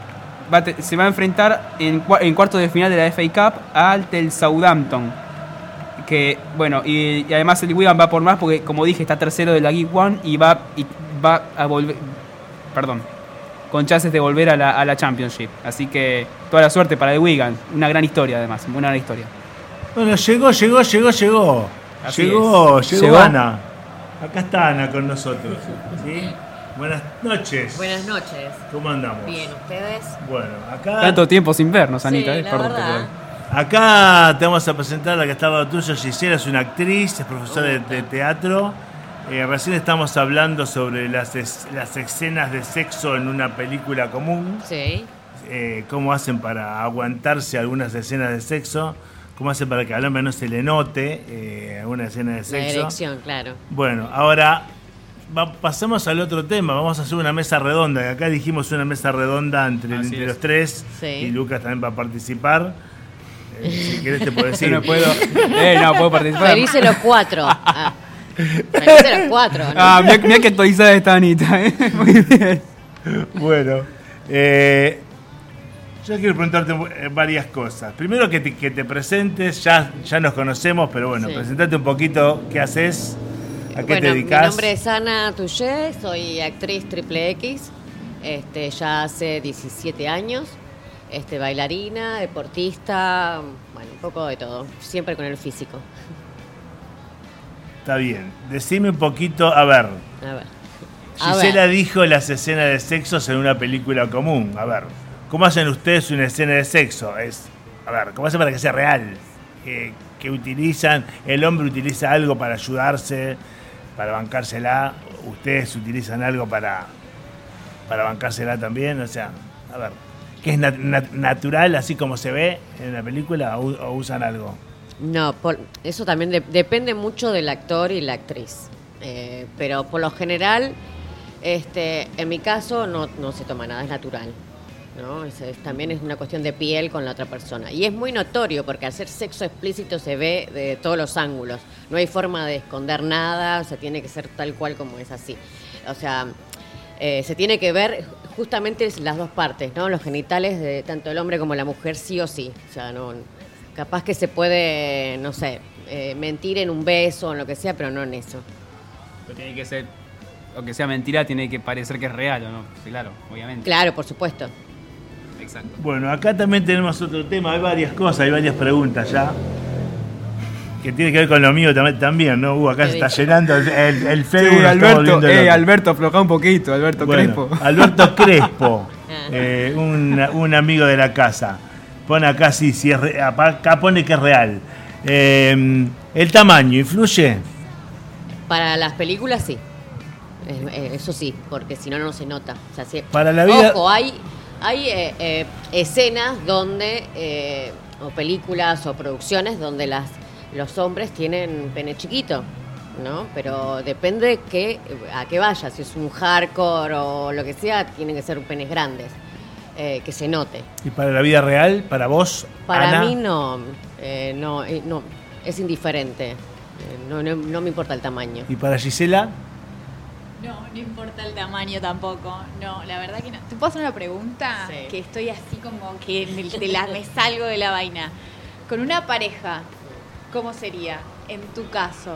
se va a enfrentar en cuartos de final de la FA Cup ante el Southampton. Que, bueno, y además el Wigan va por más porque, como dije, está tercero de la League One y va a volver, con chances de volver a la Championship. Así que toda la suerte para el Wigan. Una gran historia, además, una gran historia. Bueno, llegó. Así Llegó ¿Llegó? Ana. Acá está Ana con nosotros. ¿Sí? Buenas noches. Buenas noches. ¿Cómo andamos? Bien, ¿ustedes? Bueno, acá... Tanto tiempo sin vernos, Anita. Sí, la Perdón, verdad. Acá te vamos a presentar a la que está al lado tuyo. Gisela es una actriz, es profesora de teatro. Recién estamos hablando sobre las escenas de sexo en una película común. Sí. Cómo hacen para aguantarse algunas escenas de sexo. Cómo hacen para que al hombre no se le note alguna escena de sexo. La erección, claro. Bueno, ahora pasamos al otro tema. Vamos a hacer una mesa redonda. Que acá dijimos una mesa redonda entre los tres. Sí. Y Lucas también va a participar. Si querés te puedo decir. No puedo participar. Felices los 4. Felices los 4. ¿No? Mirá que actualizada está Anita. Muy bien. Bueno, yo quiero preguntarte varias cosas. Primero que te presentes, ya nos conocemos, pero bueno, Sí. presentate un poquito qué haces, a qué te dedicas. Mi nombre es Ana Touché, soy actriz XXX, ya hace 17 años, bailarina, deportista, bueno, un poco de todo, siempre con el físico. Está bien, decime un poquito, a ver. Gisela dijo las escenas de sexo en una película común. A ver, ¿cómo hacen ustedes una escena de sexo? ¿Cómo hacen para que sea real? ¿Qué utilizan? ¿El hombre utiliza algo para ayudarse, para bancársela? ¿Ustedes utilizan algo para bancársela también? O sea, a ver, ¿qué es natural así como se ve en la película o usan algo? No, eso también depende mucho del actor y la actriz. Pero por lo general, en mi caso no se toma nada, es natural, ¿no? También es una cuestión de piel con la otra persona. Y es muy notorio porque al ser sexo explícito se ve de todos los ángulos. No hay forma de esconder nada, o sea, tiene que ser tal cual como es así. O sea, se tiene que ver justamente las dos partes, ¿no? Los genitales de tanto el hombre como la mujer, sí o sí. O sea, no, capaz que se puede, no sé, mentir en un beso o en lo que sea, pero no en eso. Pero tiene que ser, aunque sea mentira, tiene que parecer que es real, ¿o no? Sí, claro, obviamente. Claro, por supuesto. Exacto. Bueno, acá también tenemos otro tema, hay varias cosas, hay varias preguntas ya. Que tiene que ver con lo mío también, ¿no? Acá se está llenando el Facebook. Sí, Alberto, afloja un poquito, Alberto Crespo. Alberto Crespo, un amigo de la casa. Pone acá, sí, acá pone que es real. ¿El tamaño influye? Para las películas sí, eso sí, porque si no, no se nota. O sea, para la vida... Ojo, hay escenas donde, o películas o producciones donde los hombres tienen pene chiquito, ¿no? Pero depende a qué vaya, si es un hardcore o lo que sea, tienen que ser penes grandes, que se note. ¿Y para la vida real, para vos, Para Ana? mí no, es indiferente. No me importa el tamaño. ¿Y para Gisela? No importa el tamaño tampoco. No, la verdad que no. ¿Te puedo hacer una pregunta? Sí. Que estoy así como que me salgo de la vaina. Con una pareja, ¿cómo sería en tu caso?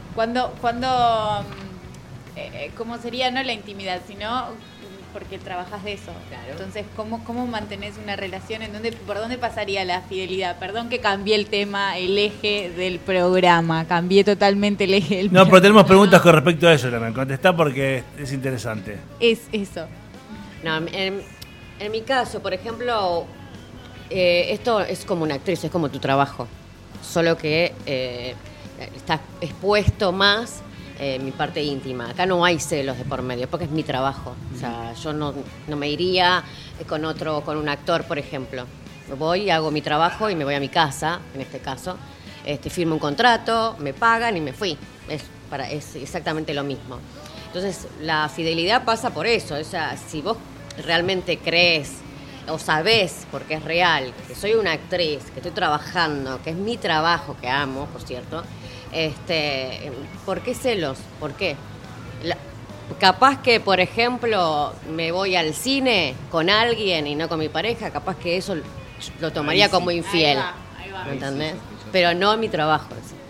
¿Cómo sería no la intimidad, sino porque trabajas de eso? Claro. Entonces, ¿cómo mantenés una relación? ¿Por dónde pasaría la fidelidad? Perdón que cambié el tema, el eje del programa. Cambié totalmente el eje del programa. No, pero tenemos preguntas con respecto a eso también. Contestá porque es interesante. Es eso. No, en mi caso, por ejemplo, esto es como una actriz, es como tu trabajo. Solo que está expuesto más mi parte íntima. Acá no hay celos de por medio, porque es mi trabajo. O sea, yo no me iría con un actor, por ejemplo. Voy, hago mi trabajo y me voy a mi casa, en este caso. Firmo un contrato, me pagan y me fui. Es exactamente lo mismo. Entonces, la fidelidad pasa por eso. O sea, si vos realmente crees o sabés, porque es real, que soy una actriz, que estoy trabajando, que es mi trabajo, que amo, por cierto, ¿por qué celos? ¿Por qué? capaz que, por ejemplo, me voy al cine con alguien y no con mi pareja, capaz que eso lo tomaría como infiel. Ahí va. ¿Me entendés? Pero no en mi trabajo.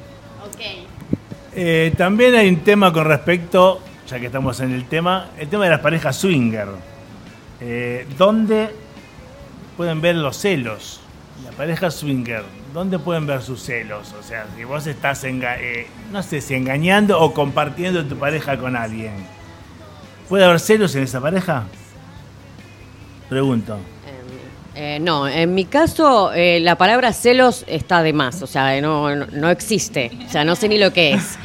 Ok. También hay un tema con respecto, ya que estamos en el tema de las parejas swinger. ¿Dónde pueden ver los celos? La pareja swinger, ¿dónde pueden ver sus celos? O sea, si vos estás, no sé si engañando o compartiendo tu pareja con alguien. ¿Puede haber celos en esa pareja? Pregunto. No, en mi caso la palabra celos está de más, o sea, no existe, o sea, no sé ni lo que es.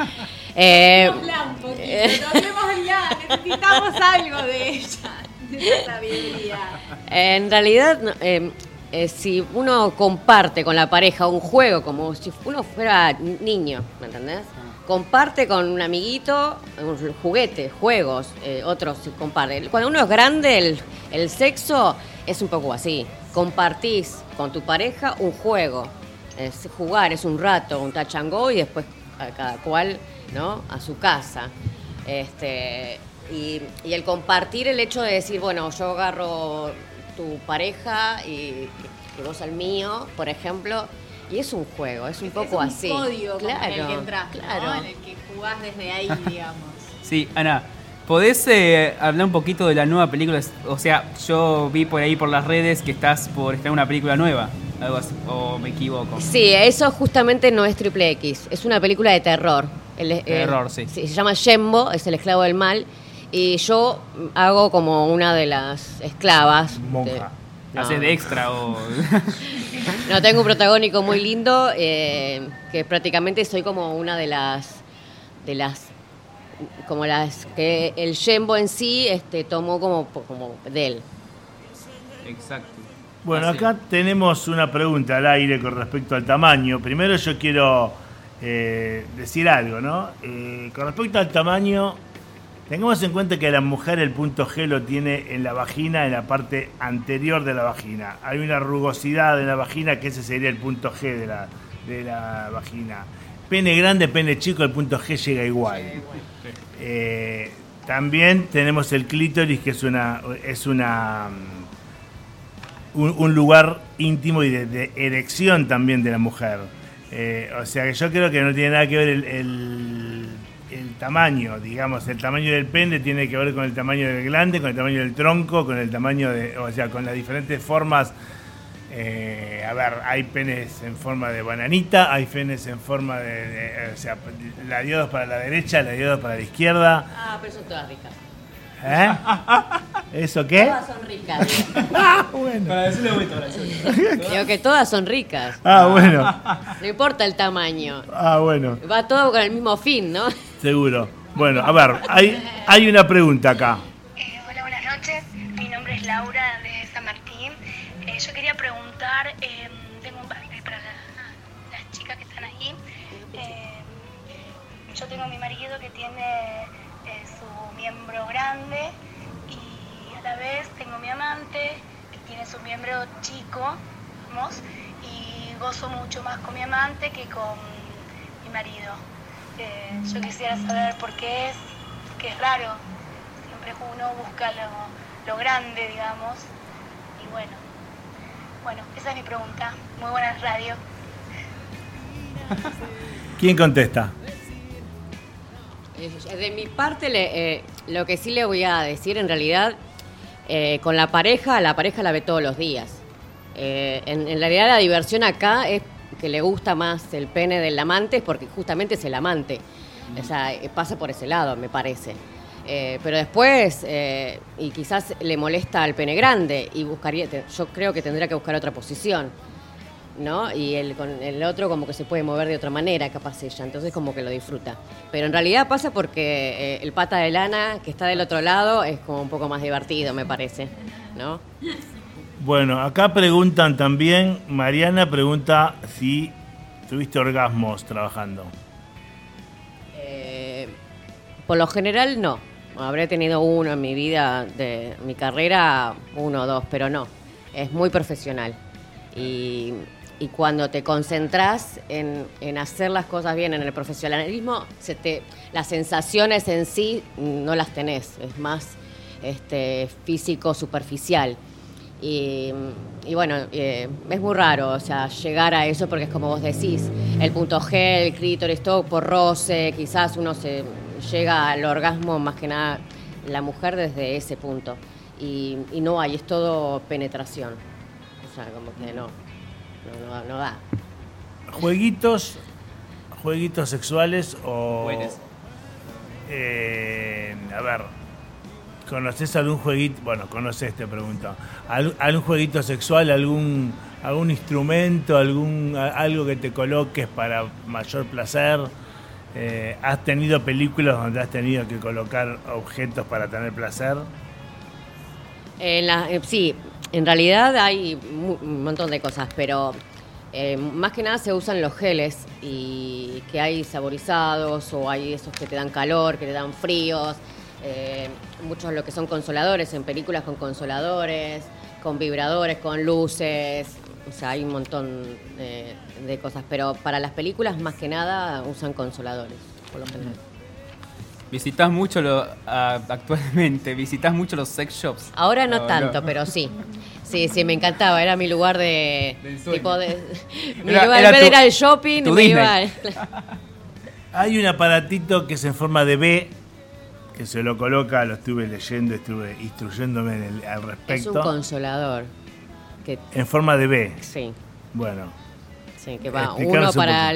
Necesitamos algo de ella, de esa sabiduría. En realidad, si uno comparte con la pareja un juego, como si uno fuera niño, ¿me entendés? Comparte con un amiguito un juguete, juegos, otros comparten. Cuando uno es grande, el sexo es un poco así. Compartís con tu pareja un juego. Es jugar, es un rato, un touch and go y después a cada cual, ¿no? A su casa. Y el compartir, el hecho de decir, bueno, yo agarro tu pareja y vos al mío, por ejemplo, y es un juego, es un poco así. Es un código claro, en el que entras, claro. ¿no? En el que jugás desde ahí, digamos. Sí, Ana, ¿podés hablar un poquito de la nueva película? O sea, yo vi por ahí por las redes que estás por estrenar una película nueva, algo así, o me equivoco. Sí, eso justamente no es Triple X, es una película de terror. Terror, sí. Se llama Jembo, es el esclavo del mal, y yo hago como una de las esclavas. Monja. ¿Haces de extra o...? No, tengo un protagónico muy lindo, que prácticamente soy como una de las como las que el Jembo en sí tomó como de él. Exacto. Bueno, acá tenemos una pregunta al aire con respecto al tamaño. Primero yo quiero decir algo, ¿no? Con respecto al tamaño, tengamos en cuenta que la mujer el punto G lo tiene en la vagina, en la parte anterior de la vagina. Hay una rugosidad en la vagina que ese sería el punto G de la vagina. Pene grande, pene chico, el punto G llega igual. También tenemos el clítoris, que es un lugar íntimo y de erección también de la mujer. O sea que yo creo que no tiene nada que ver el tamaño, digamos, el tamaño del pene tiene que ver con el tamaño del glande, con el tamaño del tronco, con el tamaño o sea, con las diferentes formas. Hay penes en forma de bananita, hay penes en forma o sea, la diodos para la derecha, la diodos para la izquierda. Pero son todas ricas. ¿Eso qué? Todas son ricas. Bueno. Para decirle bonito, Digo que todas son ricas. Bueno. No importa el tamaño. Bueno. Va todo con el mismo fin, ¿no? Seguro. Bueno, hay una pregunta acá. Hola, buenas noches. Mi nombre es Laura de San Martín. Yo quería preguntar, para las chicas que están ahí, yo tengo a mi marido que tiene su miembro grande y a la vez tengo mi amante que tiene su miembro chico, vamos, y gozo mucho más con mi amante que con mi marido. Yo quisiera saber por qué que es raro, siempre uno busca lo grande, digamos, y bueno, esa es mi pregunta. Muy buenas radio. ¿Quién contesta? De mi parte, lo que sí le voy a decir, en realidad, con la pareja la ve todos los días. En realidad la diversión acá es que le gusta más el pene del amante, porque justamente es el amante. O sea, pasa por ese lado, me parece. Pero después, y quizás le molesta al pene grande, y yo creo que tendría que buscar otra posición, ¿no? Y con el otro como que se puede mover de otra manera, capaz ella, entonces como que lo disfruta. Pero en realidad pasa porque el pata de lana que está del otro lado es como un poco más divertido, me parece, ¿no? Bueno, acá preguntan también, Mariana pregunta si tuviste orgasmos trabajando. Por lo general no. Habré tenido uno en mi vida, de mi carrera, 1 o 2, pero no. Es muy profesional. Y Y cuando te concentras en hacer las cosas bien, en el profesionalismo, las sensaciones en sí no las tenés, es más físico, superficial. Y bueno, es muy raro, o sea, llegar a eso, porque es como vos decís, el punto G, el clítoris, todo por roce, quizás uno se llega al orgasmo más que nada la mujer desde ese punto. Y no hay, es todo penetración. O sea, como que no da. Jueguitos sexuales o... Buenas. A ver, ¿conoces algún jueguito? Bueno, conoces, te pregunto. ¿Algún jueguito sexual, algún instrumento, algo que te coloques para mayor placer? ¿Has tenido películas donde has tenido que colocar objetos para tener placer? Sí, en realidad hay un montón de cosas, pero más que nada se usan los geles, y que hay saborizados o hay esos que te dan calor, que te dan fríos, muchos lo que son consoladores, en películas con consoladores, con vibradores, con luces, o sea, hay un montón de cosas, pero para las películas más que nada usan consoladores, por lo general. ¿Visitas mucho actualmente? ¿Visitas mucho los sex shops? Ahora no tanto, pero sí. Sí, me encantaba. Era mi lugar de... tipo de mi lugar, en vez de ir al shopping, me iba... Hay un aparatito que es en forma de B, que se lo coloca, lo estuve leyendo, estuve instruyéndome al respecto. Es un consolador. En forma de B. Sí. Bueno. Sí, que va uno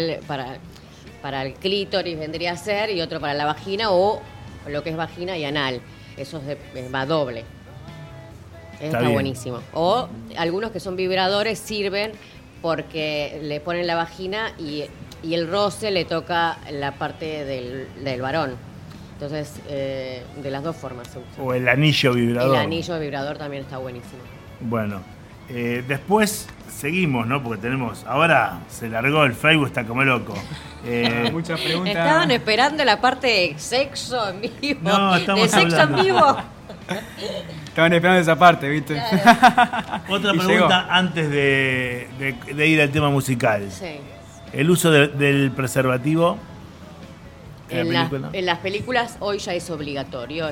para el clítoris vendría a ser, y otro para la vagina, o lo que es vagina y anal. Eso va doble. Está buenísimo. O algunos que son vibradores sirven porque le ponen la vagina y el roce le toca la parte del varón. Entonces, de las dos formas se usa. O el anillo vibrador. El anillo vibrador también está buenísimo. Bueno, después seguimos, ¿no? Porque ahora se largó el Facebook, está como loco. Muchas preguntas. Estaban esperando la parte de sexo en vivo. No, estamos de sexo hablando. en vivo. Estaban esperando esa parte, ¿viste? Otra pregunta llegó. antes de ir al tema musical. Sí. El uso del preservativo en las películas hoy ya es obligatorio.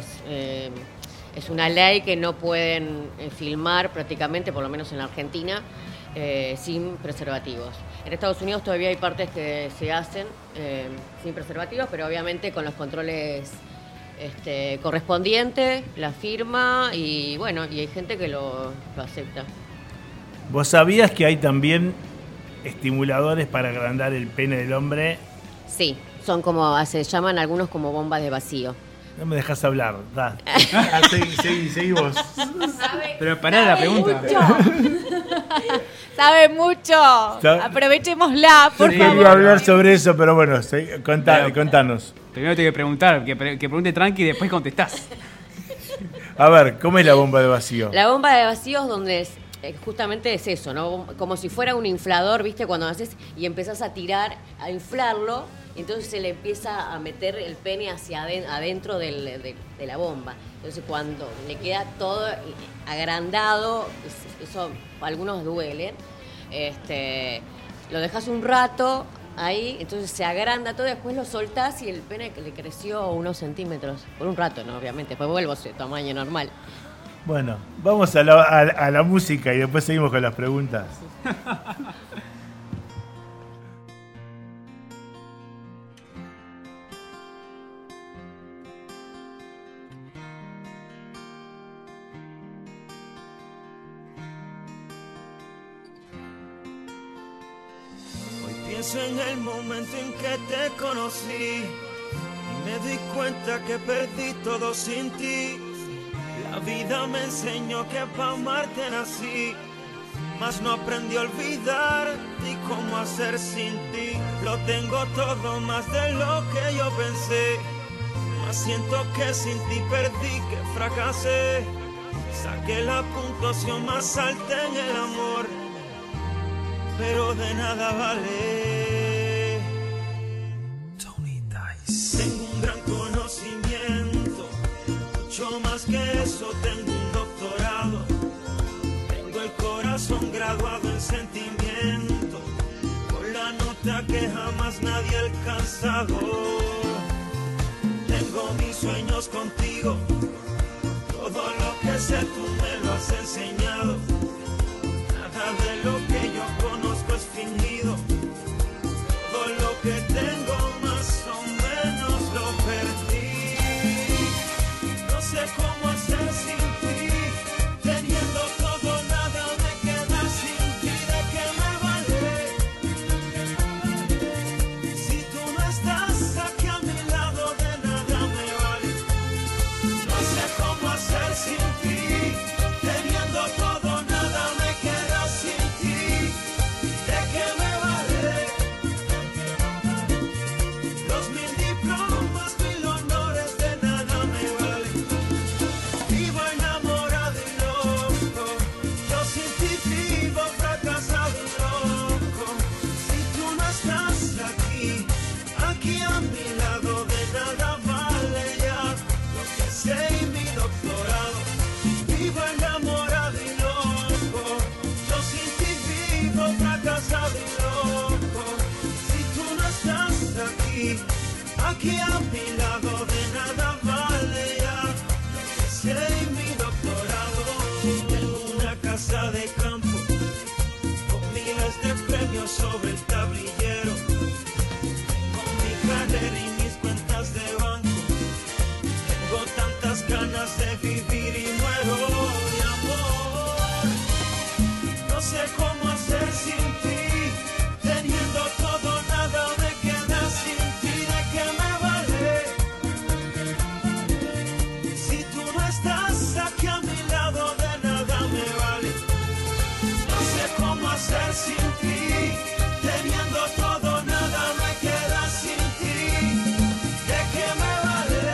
Es una ley que no pueden filmar prácticamente, por lo menos en la Argentina, sin preservativos. En Estados Unidos todavía hay partes que se hacen sin preservativos, pero obviamente con los controles correspondientes, la firma, y bueno, y hay gente que lo acepta. ¿Vos sabías que hay también estimuladores para agrandar el pene del hombre? Sí, son se llaman algunos como bombas de vacío. No me dejas hablar, da. Seguí vos. Pero pará la pregunta. Sabe mucho. Aprovechémosla, por favor. Quería hablar sobre eso, pero bueno, contanos. Primero te voy a preguntar, que pregunte tranqui y después contestás. A ver, ¿cómo es la bomba de vacío? La bomba de vacío es donde justamente es eso, ¿no? Como si fuera un inflador, ¿viste? Cuando haces y empezás a tirar, a inflarlo, entonces se le empieza a meter el pene hacia adentro de la bomba. Entonces cuando le queda todo agrandado, eso a algunos duele, lo dejas un rato ahí, entonces se agranda todo, después lo soltás y el pene le creció unos centímetros. Por un rato, ¿no? Obviamente, después vuelvo a su tamaño normal. Bueno, vamos a la música y después seguimos con las preguntas. Pienso en el momento en que te conocí y me di cuenta que perdí todo sin ti. La vida me enseñó que para amarte nací, mas no aprendí a olvidar ni cómo hacer sin ti. Lo tengo todo más de lo que yo pensé, mas siento que sin ti perdí, que fracasé. Saqué la puntuación más alta en el amor, pero de nada vale. Tony Dice. Tengo un gran conocimiento, mucho más que eso, tengo un doctorado. Tengo el corazón graduado en sentimientos, que jamás nadie ha alcanzado. Tengo mis sueños contigo, todo lo que sé tú me lo has enseñado. Nada de lo que yo conozco es fingido, todo lo que tengo más o menos lo perdí. No sé cómo hacer sin ti, teniendo todo nada me queda sin ti. ¿De qué me vale? Si tú no estás aquí a mi lado, de nada me vale. No sé cómo hacer sin ti, teniendo todo nada me queda sin ti. ¿De qué me vale? Los 1000 diplomas, 1000 honores, de nada me vale. Vivo enamorado y loco, yo sin ti vivo fracasado y loco. Si tú no estás aquí, aquí a mi lado, de nada vale ya lo que sé y mi doctorado. Vivo enamorado y loco, yo sin ti vivo fracasado y loco. Si tú no estás aquí, aquí a mi lado, de nada vale ya lo que sé y mi doctorado. Tengo una casa de campo con miles de premios sobre el tablillero. Tengo mi carrera y mis cuentas de banco. Tengo tantas ganas de vivir y muero de amor. No sé cómo hacer sin ti, teniendo todo nada me queda sin ti. ¿De qué me vale? Si tú no estás aquí a mi lado, de nada me vale. No sé cómo hacer sin ti, teniendo todo nada me queda sin ti. ¿De qué me vale?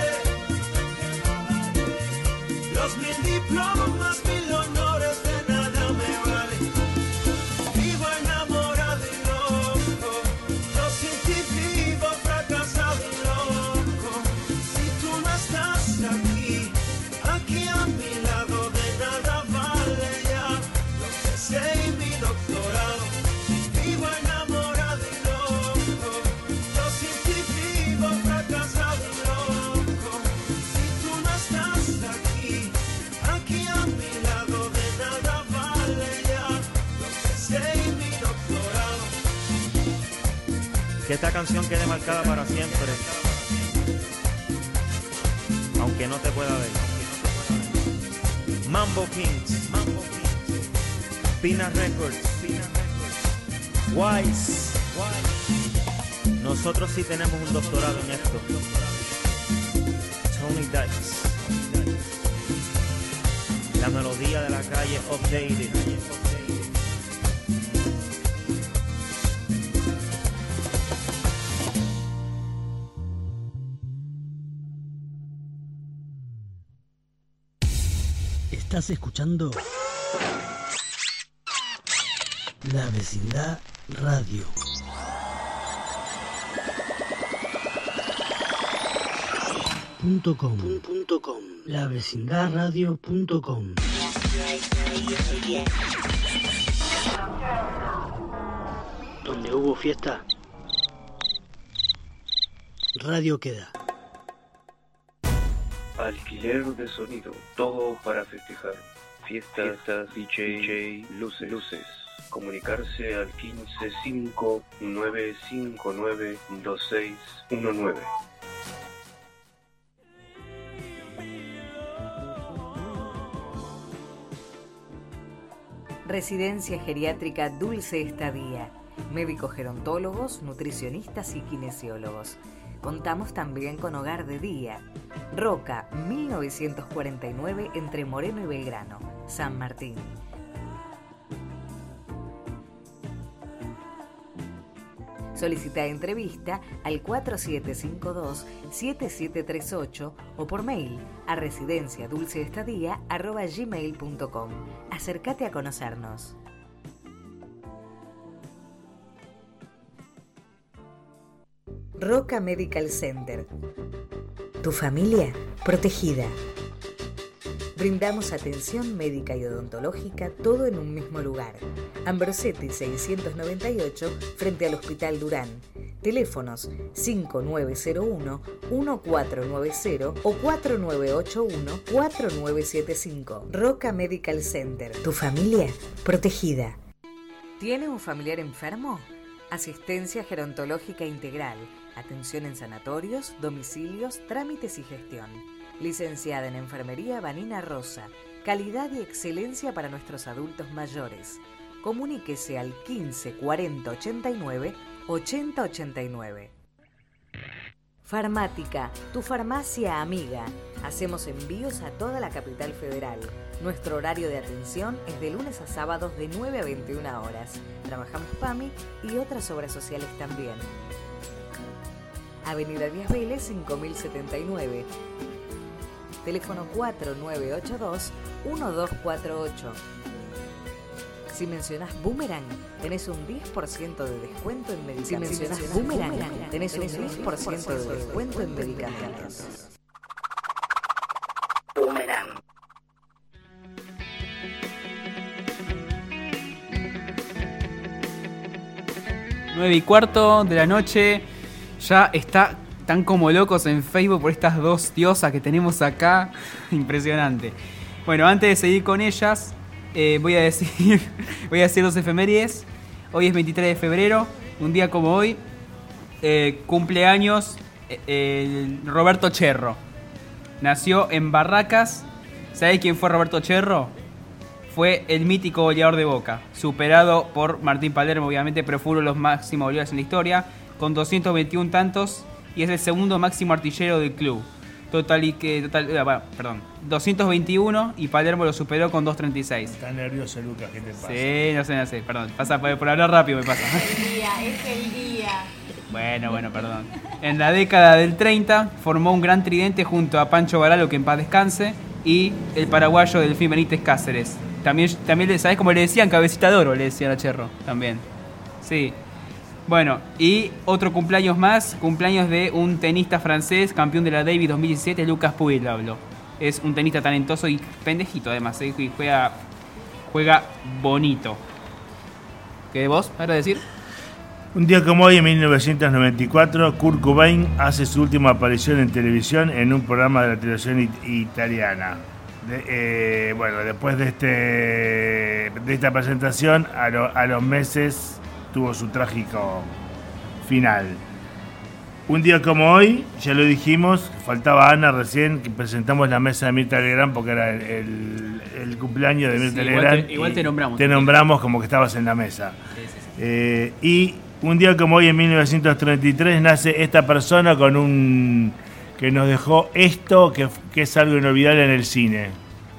Los 1000 diplomas, 1000 honores, de nada me vale. Vivo enamorado y loco, yo sin ti vivo fracasado y loco. Si tú no estás aquí, aquí a mi lado, de nada vale ya lo que sé y mi doctorado. Vivo enamorado y loco, yo sin ti vivo fracasado y loco. Si tú no estás aquí, aquí a mi lado, de nada vale ya lo que sé y mi doctorado. Que esta canción quede marcada para siempre, aunque no te pueda ver. Mambo Kings, Pina Records, Wise. Nosotros sí tenemos un doctorado en esto. Tony Dice. La melodía de la calle updated. Estás escuchando La Vecindad Radio. .com. lavecindadradio.com. Donde hubo fiesta, radio queda. Alquiler de sonido, todo para festejar. Fiestas, DJ, luces. Comunicarse al 155-959-2619. Residencia Geriátrica Dulce Estadía. Médicos gerontólogos, nutricionistas y kinesiólogos. Contamos también con hogar de día. Roca, 1949, entre Moreno y Belgrano, San Martín. Solicita entrevista al 4752-7738 o por mail a residenciadulceestadía@gmail.com. Acércate a conocernos. Roca Medical Center. Tu familia protegida. Brindamos atención médica y odontológica todo en un mismo lugar. Ambrosetti 698 frente al Hospital Durán. Teléfonos 5901-1490 o 4981-4975. Roca Medical Center. Tu familia protegida. ¿Tiene un familiar enfermo? Asistencia gerontológica integral. Atención en sanatorios, domicilios, trámites y gestión. Licenciada en Enfermería Vanina Rosa. Calidad y excelencia para nuestros adultos mayores. Comuníquese al 15 40 89 80 89. Farmática, tu farmacia amiga. Hacemos envíos a toda la capital federal. Nuestro horario de atención es de lunes a sábados de 9 a 21 horas. Trabajamos PAMI y otras obras sociales también. Avenida Díaz Vélez 5079. Teléfono 4982-1248. Si mencionás Boomerang, tenés un 10% de descuento en medicamentos. Si mencionás Boomerang, tenés un 10% de descuento en medicamentos. Boomerang. Nueve y cuarto de la noche. Ya están como locos en Facebook por estas dos diosas que tenemos acá. Impresionante. Bueno, antes de seguir con ellas, voy a decir dos efemérides. Hoy es 23 de febrero, un día como hoy, cumpleaños Roberto Cherro. Nació en Barracas. ¿Sabés quién fue Roberto Cherro? Fue el mítico goleador de Boca, superado por Martín Palermo, obviamente, pero fue uno de los máximos goleadores en la historia, con 221 tantos, y es el segundo máximo artillero del club. 221 y Palermo lo superó con 236. Está nervioso, Lucas, ¿qué te pasa? Sí, no sé, perdón. Pasa por hablar rápido me pasa. Es el día. Bueno, perdón. En la década del 30 formó un gran tridente junto a Pancho Varalo, que en paz descanse, y el paraguayo Delfín Benítez Cáceres. También ¿sabés cómo le decían? Cabecita de oro, le decían a Cherro, también. Sí. Bueno, y otro cumpleaños más, cumpleaños de un tenista francés, campeón de la Davis 2017, Lucas Pouille le habló. Es un tenista talentoso y pendejito además, y juega bonito. ¿Qué vos vas a decir? Un día como hoy, en 1994, Kurt Cobain hace su última aparición en televisión en un programa de la televisión italiana. Después de esta presentación, a los meses tuvo su trágico final. Un día como hoy, ya lo dijimos, faltaba Ana recién, que presentamos la mesa de Mirta Legrand porque era el cumpleaños de Mirta Legrand. Igual te nombramos. Te nombramos como que estabas en la mesa. Sí. Y un día como hoy, en 1933, nace esta persona que nos dejó esto, que es algo inolvidable en el cine.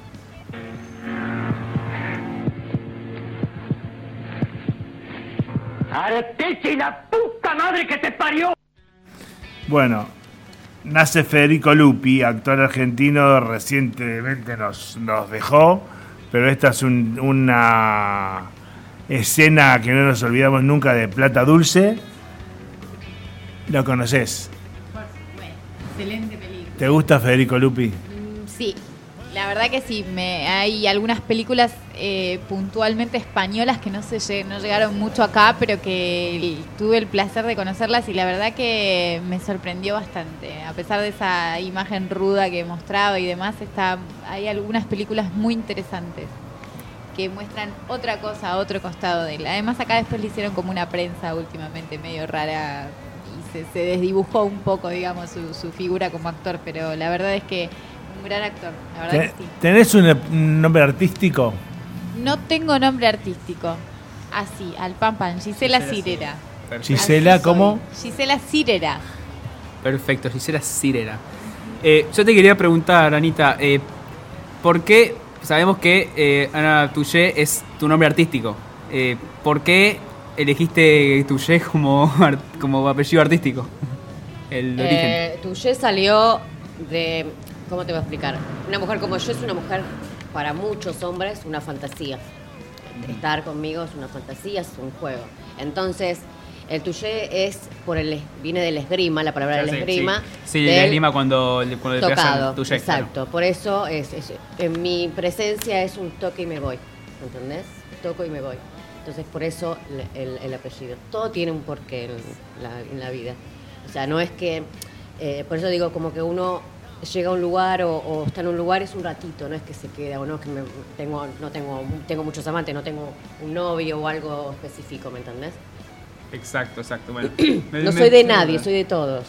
¡Arteche y la puta madre que te parió! Bueno, nace Federico Lupi, actor argentino, recientemente nos dejó, pero esta es una escena que no nos olvidamos nunca de Plata Dulce. ¿Lo conocés? Bueno, excelente película. ¿Te gusta Federico Lupi? Sí, la verdad que sí. Hay algunas películas puntualmente españolas que no llegaron mucho acá, pero que tuve el placer de conocerlas y la verdad que me sorprendió bastante. A pesar de esa imagen ruda que mostraba y demás, hay algunas películas muy interesantes que muestran otra cosa, otro costado de él. Además acá después le hicieron como una prensa últimamente medio rara y se desdibujó un poco, digamos, su figura como actor, pero la verdad es que un gran actor, la verdad que sí. ¿Tenés un nombre artístico? No tengo nombre artístico. Así, al pan, Gisela Cirera. ¿Gisela cómo? Gisela Cirera. Perfecto, Gisela Cirera. Yo te quería preguntar, Anita, ¿por qué sabemos que Ana Touché es tu nombre artístico? ¿Por qué elegiste Touché como apellido artístico? El origen. Touché salió de... ¿Cómo te voy a explicar? Una mujer como yo es una mujer, para muchos hombres, una fantasía. Estar conmigo es una fantasía, es un juego. Entonces, El touché viene del esgrima, la palabra del esgrima. Sí, el esgrima cuando le pegas tocado, al touché. exacto. Claro. Por eso en mi presencia es un toque y me voy, ¿entendés? Toco y me voy. Entonces por eso el apellido. Todo tiene un porqué en la vida. O sea, no es que, por eso digo, como que uno llega a un lugar o está en un lugar es un ratito, no es que se queda, o no es que tengo muchos amantes, no tengo un novio o algo específico, ¿me entendés? Exacto. Bueno, no soy de nadie, soy de todos.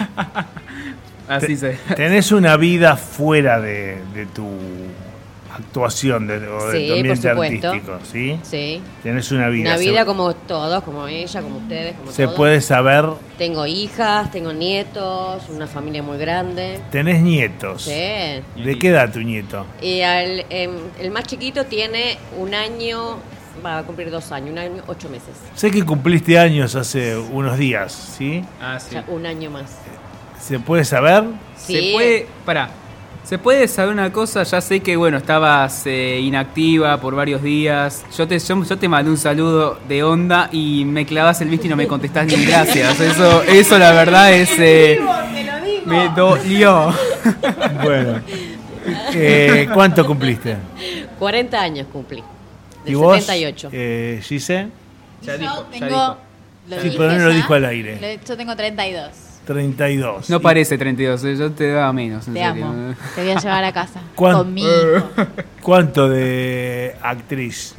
Así se. ¿Tenés una vida fuera de tu actuación o de tu ambiente artístico? ¿Sí? Sí. ¿Tenés una vida? Una vida como todos, como ella, como ustedes, como ¿Se todos. puede saber? Tengo hijas, tengo nietos, una familia muy grande. ¿Tenés nietos? Sí. ¿De qué edad tu nieto? Y el más chiquito tiene un año, va a cumplir 2 años, 1 año, 8 meses. Sé que cumpliste años hace unos días, ¿sí? Ah, sí. O sea, 1 año más. ¿Se puede saber? Sí. Se puede saber una cosa, ya sé que bueno, estabas inactiva por varios días. Yo te mandé un saludo de onda y me clavas el visto y no me contestás ni gracias. Eso la verdad es me dolió. Bueno. ¿Cuánto cumpliste? 40 años cumplí. ¿Y vos? 78. ¿Gise? Ya dijo. Sí, pero no lo dijo al aire. Yo tengo 32. 32. No parece 32, yo te daba menos. Te amo. Te voy a llevar a casa. ¿Cuánto? Con mi hijo. ¿Cuánto de actriz?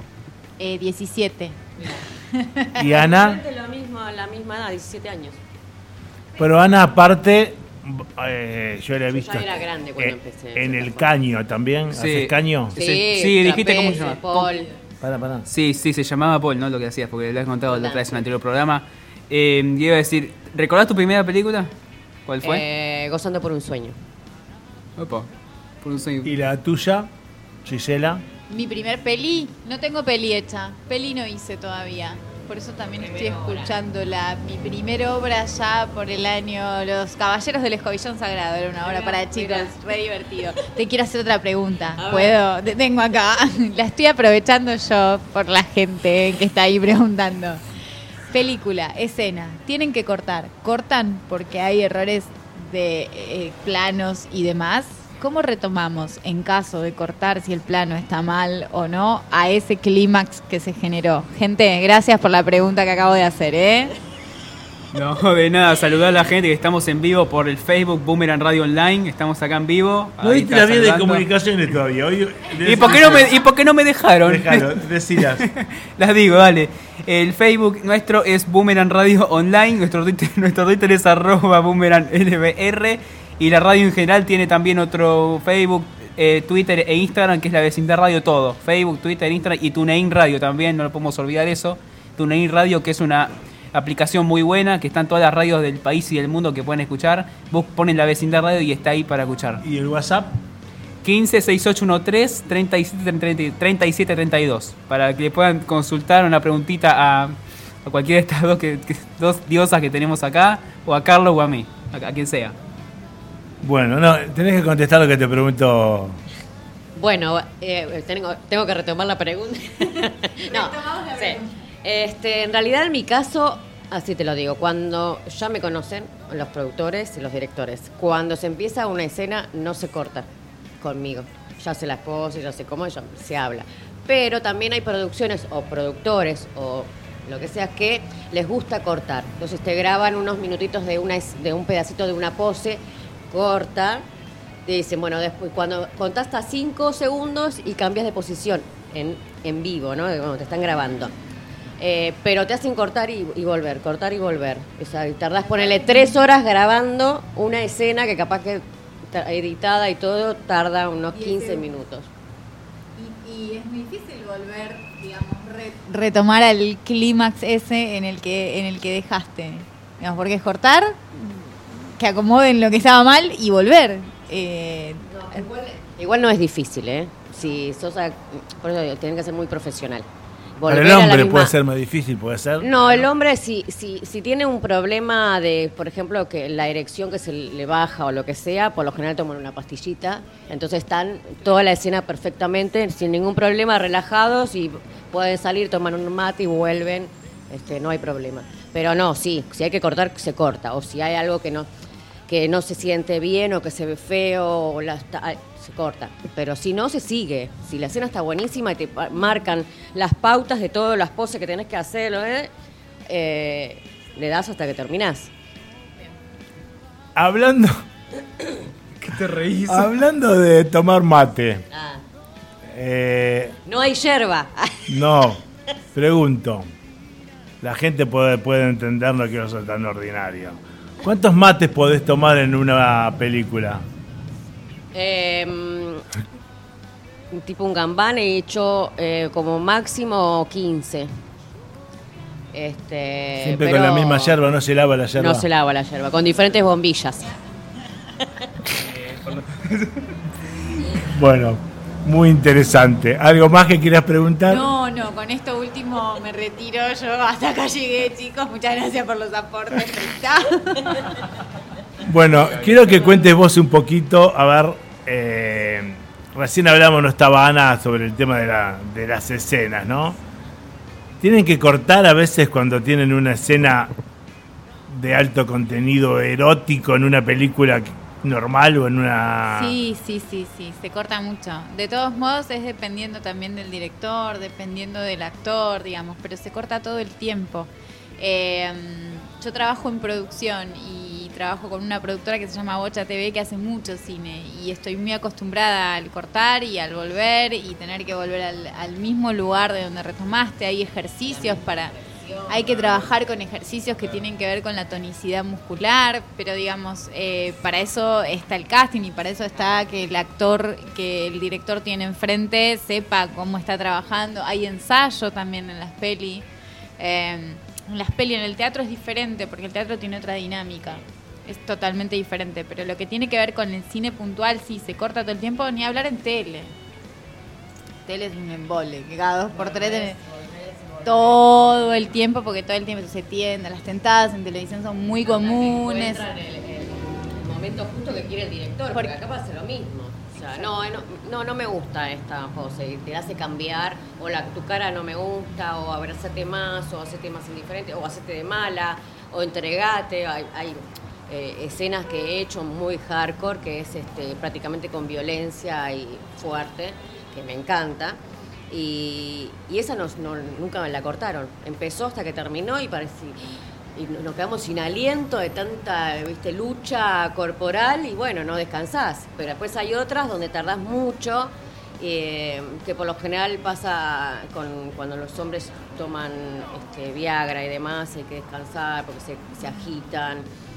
17. ¿Y Ana? La misma edad, 17 años. Pero Ana, aparte, yo la he visto. Ya era grande cuando empecé. En el caño también. Sí. ¿Haces caño? Sí, dijiste cómo se llama. Paul. Pará. Sí, se llamaba Paul, ¿no? Lo que hacías, porque lo has contado la otra vez en el anterior programa. Iba a decir, ¿recordás tu primera película? ¿Cuál fue? Gozando por un sueño. Opa, por un sueño. ¿Y la tuya, Gisela? Mi primer peli, no tengo peli hecha. Peli no hice todavía. Por eso también estoy escuchándola. Mi primera obra ya por el año Los Caballeros del Escobillón Sagrado. Era una obra para chicos, re divertido. Te quiero hacer otra pregunta. ¿Puedo? Te tengo acá. La estoy aprovechando yo por la gente que está ahí preguntando. Película, escena, tienen que cortar. ¿Cortan porque hay errores de planos y demás? ¿Cómo retomamos, en caso de cortar, si el plano está mal o no, a ese clímax que se generó? Gente, gracias por la pregunta que acabo de hacer, ¿eh? No, de nada, saludar a la gente que estamos en vivo por el Facebook Boomerang Radio Online, estamos acá en vivo. No viste la vía de comunicaciones todavía. Hoy, ¿Y por qué no me dejaron? Déjalo, decilas. Las digo, dale. El Facebook nuestro es Boomerang Radio Online, nuestro Twitter es @BoomerangLBR y la radio en general tiene también otro Facebook, Twitter e Instagram, que es La Vecindad Radio todo. Facebook, Twitter, Instagram y TuneIn Radio también, no lo podemos olvidar eso. TuneIn Radio, que es una aplicación muy buena, que están todas las radios del país y del mundo que pueden escuchar. Vos pones La Vecindad Radio y está ahí para escuchar. ¿Y el WhatsApp? 156813-3732 para que le puedan consultar una preguntita a cualquiera de estas dos diosas que tenemos acá, o a Carlos o a mí, a quien sea. Bueno, no, tenés que contestar lo que te pregunto. Bueno, tengo que retomar la pregunta. No, sí. En realidad en mi caso, así te lo digo, cuando ya me conocen los productores y los directores, cuando se empieza una escena no se corta conmigo, ya sé las poses, ya sé cómo, ya se habla, pero también hay producciones o productores o lo que sea que les gusta cortar, entonces te graban unos minutitos de un pedacito de una pose, corta, te dicen, bueno, después cuando contás hasta 5 segundos y cambias de posición en vivo, ¿no? Cuando te están grabando. Pero te hacen cortar y volver, cortar y volver. O sea, tardás, ponele 3 horas grabando una escena que capaz que editada y todo tarda unos 15 minutos. Y es muy difícil volver, digamos, retomar al clímax ese en el que dejaste. Digamos, porque es cortar, que acomoden lo que estaba mal y volver. Igual no es difícil, ¿eh? Si sos por eso tienen que ser muy profesional. Para el hombre puede ser más difícil, puede ser. No, el hombre si tiene un problema de, por ejemplo, que la erección que se le baja o lo que sea, por lo general toman una pastillita, entonces están toda la escena perfectamente, sin ningún problema, relajados y pueden salir, toman un mate y vuelven, no hay problema. Pero no, sí, si hay que cortar, se corta. O si hay algo que no se siente bien o que se ve feo, o se corta. Pero si no, se sigue. Si la escena está buenísima y te marcan las pautas de todas las poses que tenés que hacer, le das hasta que terminás. Hablando... ¿Qué te reís? Hablando de tomar mate. No hay yerba. No, pregunto. La gente puede entender, no quiero ser tan ordinario. ¿Cuántos mates podés tomar en una película? Tipo un gambán he hecho como máximo 15. Siempre con la misma yerba, no se lava la yerba. No se lava la yerba, con diferentes bombillas. Bueno, muy interesante. ¿Algo más que quieras preguntar? No, con esto último me retiro yo. Hasta acá llegué, chicos. Muchas gracias por los aportes. Bueno, quiero que cuentes vos un poquito, a ver, recién hablamos, no estaba Ana, sobre el tema de las escenas, ¿no? Tienen que cortar a veces cuando tienen una escena de alto contenido erótico en una película normal o en una... Sí, se corta mucho. De todos modos es dependiendo también del director, dependiendo del actor, digamos, pero se corta todo el tiempo. Yo trabajo en producción y trabajo con una productora que se llama Bocha TV, que hace mucho cine, y estoy muy acostumbrada al cortar y al volver y tener que volver al mismo lugar de donde retomaste. Hay ejercicios hay que trabajar con ejercicios que tienen que ver con la tonicidad muscular, pero digamos, para eso está el casting y para eso está que el actor, que el director tiene enfrente, sepa cómo está trabajando. Hay ensayo también en las pelis. En el teatro es diferente, porque el teatro tiene otra dinámica. Es totalmente diferente, pero lo que tiene que ver con el cine puntual, sí, se corta todo el tiempo, ni hablar en tele. Tele es un embole, que cada 2x3 tenés todo el tiempo, porque todo el tiempo se tienden, las tentadas en televisión son muy comunes. El momento justo que quiere el director, porque acá pasa lo mismo. O sea, no me gusta esta pose, te hace cambiar, o tu cara no me gusta, o abrázate más, o hacete más indiferente, o hacete de mala, o entregate. Hay escenas que he hecho muy hardcore, que es prácticamente con violencia y fuerte, que me encanta. Y esa nunca me la cortaron. Empezó hasta que terminó y nos quedamos sin aliento de tanta lucha corporal y bueno, no descansás. Pero después hay otras donde tardás mucho, que por lo general pasa cuando los hombres toman Viagra y demás, hay que descansar porque se agitan.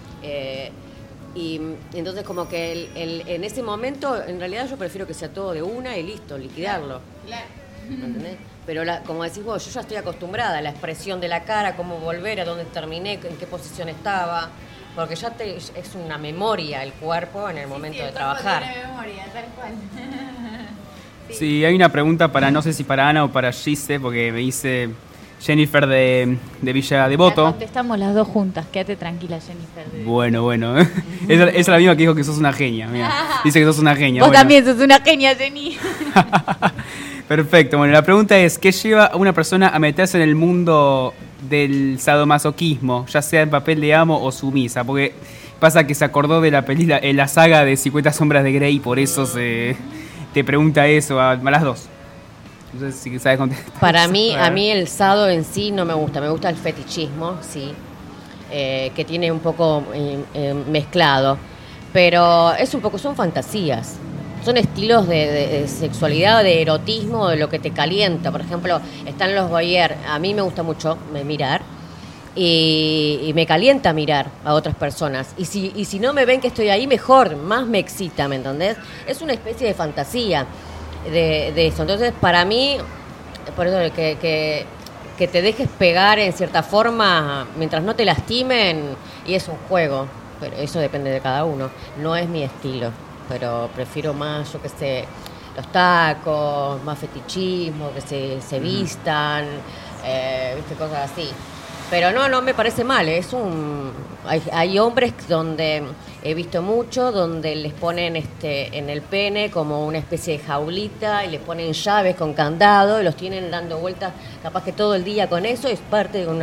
Y entonces como que en ese momento en realidad yo prefiero que sea todo de una y listo, liquidarlo. Claro. ¿Entendés? Pero como decís vos, yo ya estoy acostumbrada a la expresión de la cara, cómo volver, a dónde terminé, en qué posición estaba, porque ya es una memoria el cuerpo en el momento de trabajar. Tiene memoria, tal cual. Sí, hay una pregunta no sé si para Ana o para Gise, porque me dice Jennifer de Villa Devoto. La contestamos las dos juntas, quédate tranquila, Jennifer. Bueno. Esa es la misma que dijo que sos una genia. Mira. Dice que sos una genia. Vos también sos una genia, Jenny. Perfecto. Bueno, la pregunta es, ¿qué lleva a una persona a meterse en el mundo del sadomasoquismo, ya sea en papel de amo o sumisa? Porque pasa que se acordó de la saga de 50 sombras de Grey, por eso te pregunta eso a las dos. No sé si sabes contestar. Para mí, a mí el sado en sí no me gusta el fetichismo, sí, que tiene un poco mezclado, pero son fantasías. Son estilos de sexualidad, de erotismo, de lo que te calienta. Por ejemplo, están los voyeur. A mí me gusta mucho mirar y me calienta mirar a otras personas. Y si no me ven que estoy ahí, mejor, más me excita, ¿me entendés? Es una especie de fantasía de eso. Entonces, para mí, por eso que te dejes pegar en cierta forma mientras no te lastimen, y es un juego. Pero eso depende de cada uno. No es mi estilo. Pero prefiero más, yo qué sé, los tacos, más fetichismo, que se vistan, cosas así. Pero no me parece mal, hay hombres donde he visto mucho, donde les ponen en el pene como una especie de jaulita y les ponen llaves con candado y los tienen dando vueltas capaz que todo el día con eso, es parte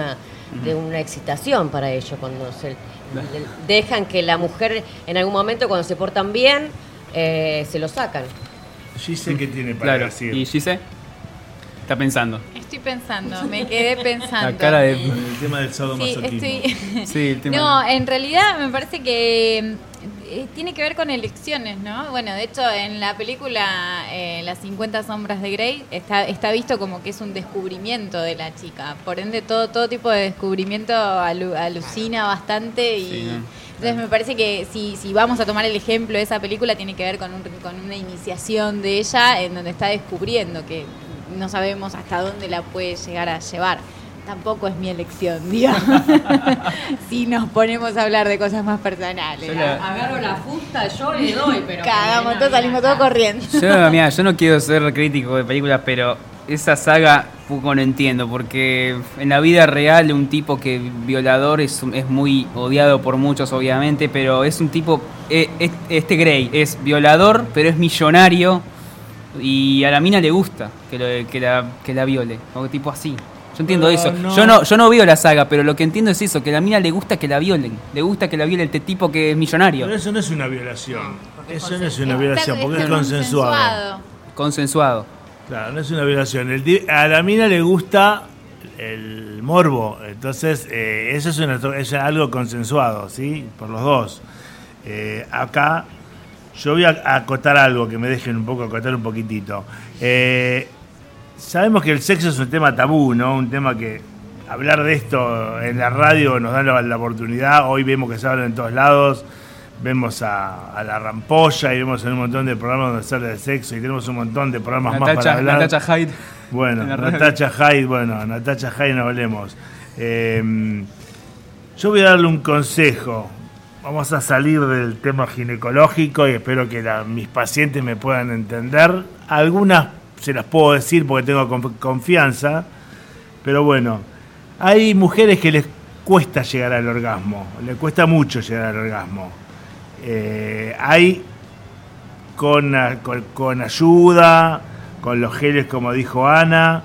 de una excitación para ellos, cuando se dejan que la mujer en algún momento, cuando se portan bien, se lo sacan. Gise, ¿qué tiene para decir? ¿Y Gise? Está pensando. Estoy pensando, me quedé pensando. La cara de... El tema del sadomasoquismo. Sí, el tema No, en realidad me parece que tiene que ver con elecciones, ¿no? Bueno, de hecho, en la película Las 50 sombras de Grey está visto como que es un descubrimiento de la chica. Por ende, todo tipo de descubrimiento alucina bastante y... Sí, ¿no? Entonces me parece que si vamos a tomar el ejemplo de esa película, tiene que ver con una iniciación de ella en donde está descubriendo que no sabemos hasta dónde la puede llegar a llevar. Tampoco es mi elección, digamos. Si nos ponemos a hablar de cosas más personales. Agarro la fusta, yo le doy, pero... Cagamos todos, salimos todos corriendo. Yo no quiero ser crítico de películas, pero esa saga poco no entiendo, porque en la vida real un tipo que violador es muy odiado por muchos, obviamente, pero es un tipo... Este Grey es violador, pero es millonario y a la mina le gusta que la viole, o tipo así. Yo entiendo eso. No. Yo no veo la saga, pero lo que entiendo es eso, que a la mina le gusta que la violen. Le gusta que la viole este tipo que es millonario. Pero eso no es una violación. Eso no es una violación, porque es consensuado. Consensuado. Claro, no es una violación. A la mina le gusta el morbo. Entonces, eso es algo consensuado, ¿sí? Por los dos. Acá, yo voy a acotar algo, que me dejen acotar un poquitito. Sabemos que el sexo es un tema tabú, ¿no? Un tema que hablar de esto en la radio nos da la oportunidad. Hoy vemos que se habla en todos lados. Vemos a la Rampolla y vemos en un montón de programas donde se habla de sexo y tenemos un montón de programas más para hablar. Natacha Hyde. Bueno, Natacha Hyde no hablemos. Yo voy a darle un consejo. Vamos a salir del tema ginecológico y espero que mis pacientes me puedan entender. Algunas se las puedo decir porque tengo confianza, pero bueno, hay mujeres que les cuesta llegar al orgasmo, les cuesta mucho llegar al orgasmo. Hay con ayuda, con los geles como dijo Ana,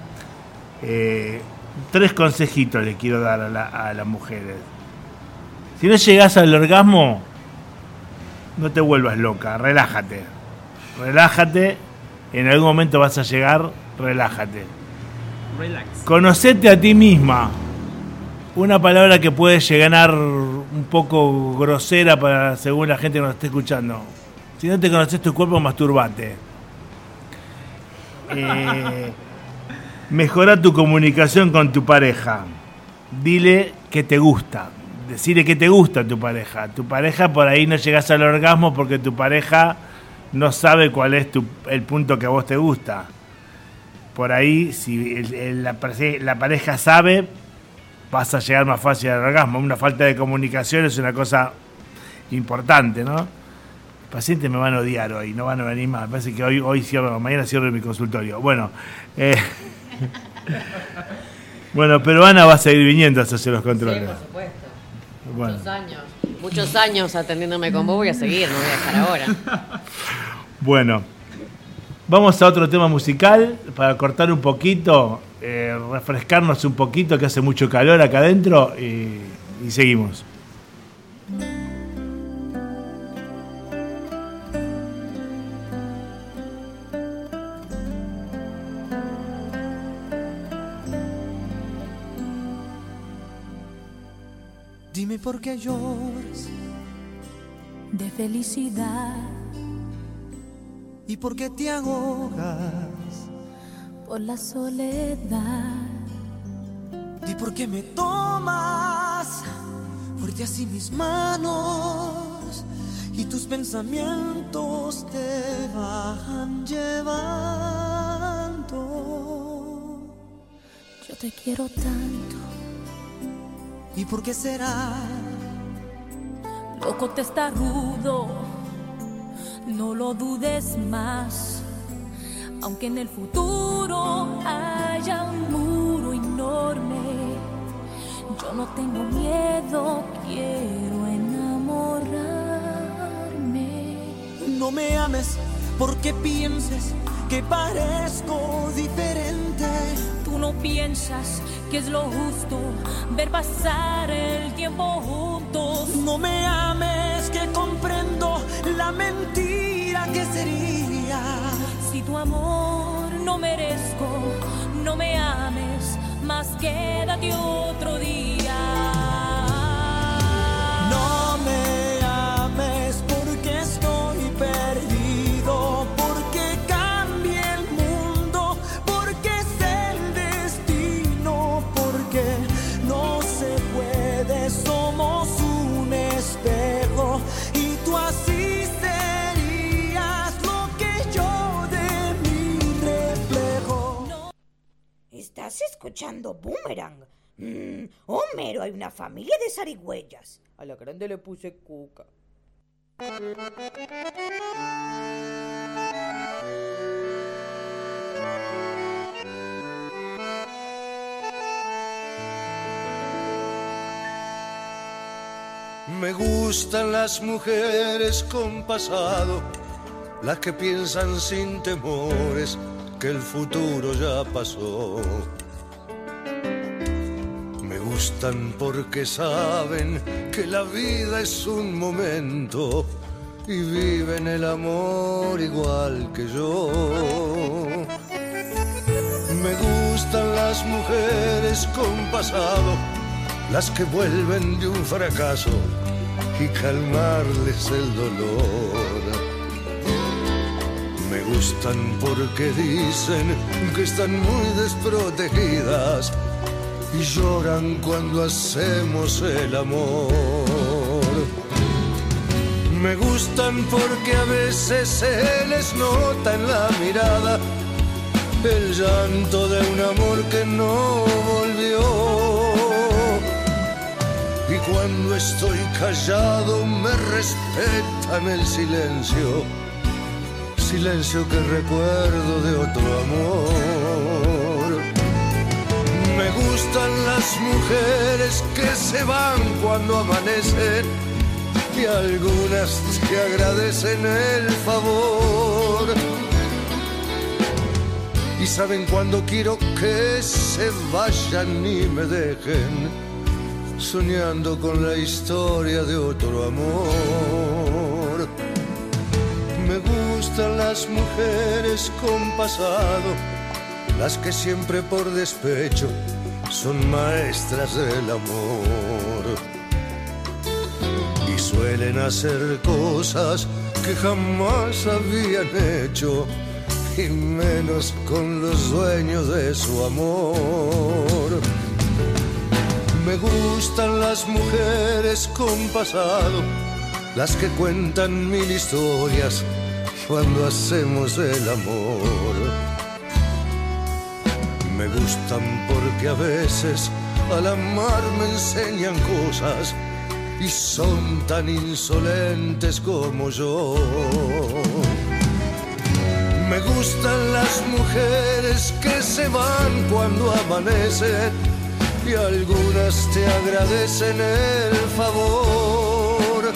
3 consejitos les quiero dar a las mujeres. Si no llegás al orgasmo, no te vuelvas loca, relájate, en algún momento vas a llegar, relájate. Relax. Conocete a ti misma. Una palabra que puede llegar un poco grosera según la gente que nos esté escuchando. Si no te conoces tu cuerpo, masturbate. Mejora tu comunicación con tu pareja. Dile que te gusta. Decile que te gusta a tu pareja. Tu pareja por ahí no llegás al orgasmo porque tu pareja no sabe cuál es el punto que a vos te gusta. Por ahí, si la pareja sabe, vas a llegar más fácil al orgasmo. Una falta de comunicación es una cosa importante, ¿no? Los pacientes me van a odiar hoy, no van a venir más. Me parece que hoy cierro, mañana cierro mi consultorio. Bueno, bueno, pero Ana va a seguir viniendo a hacer los controles. Sí, por supuesto. Bueno. Muchos años atendiéndome con vos, voy a seguir, no voy a dejar ahora. Bueno, vamos a otro tema musical para cortar un poquito, refrescarnos un poquito, que hace mucho calor acá adentro, y seguimos. Dime por qué lloras de felicidad y por qué te ahogas por la soledad. Di por qué me tomas fuerte así mis manos y tus pensamientos te van llevando. Yo te quiero tanto. ¿Y por qué será? Loco, te está rudo, no lo dudes más. Aunque en el futuro haya un muro enorme, yo no tengo miedo, quiero enamorarme. No me ames porque pienses que parezco diferente. Tú tú no piensas que es lo justo ver pasar el tiempo juntos. No me ames, que comprendo la mentira que sería. Si tu amor no merezco, no me ames, más quédate otro día. No me ames porque estoy perdido, porque cambie el mundo, porque es el destino, porque no se puede, somos un espejo y tú así serías lo que yo de mi reflejo. ¿Estás escuchando Boomerang? Homero, hay una familia de zarigüeyas. A la grande le puse Cuca. Me gustan las mujeres con pasado, las que piensan sin temores que el futuro ya pasó. Me gustan porque saben que la vida es un momento y viven el amor igual que yo. Me gustan las mujeres con pasado, las que vuelven de un fracaso y calmarles el dolor. Me gustan porque dicen que están muy desprotegidas y lloran cuando hacemos el amor. Me gustan porque a veces se les nota en la mirada el llanto de un amor que no volvió. Y cuando estoy callado me respetan el silencio, silencio que recuerdo de otro amor. Me gustan las mujeres que se van cuando amanecen y algunas te agradecen el favor. Y saben cuando quiero que se vayan y me dejen, soñando con la historia de otro amor. Me gustan las mujeres con pasado, las que siempre por despecho son maestras del amor y suelen hacer cosas que jamás habían hecho, y menos con los dueños de su amor. Me gustan las mujeres con pasado, las que cuentan mil historias cuando hacemos el amor. Me gustan porque a veces al amar me enseñan cosas y son tan insolentes como yo. Me gustan las mujeres que se van cuando amanecen y algunas te agradecen el favor.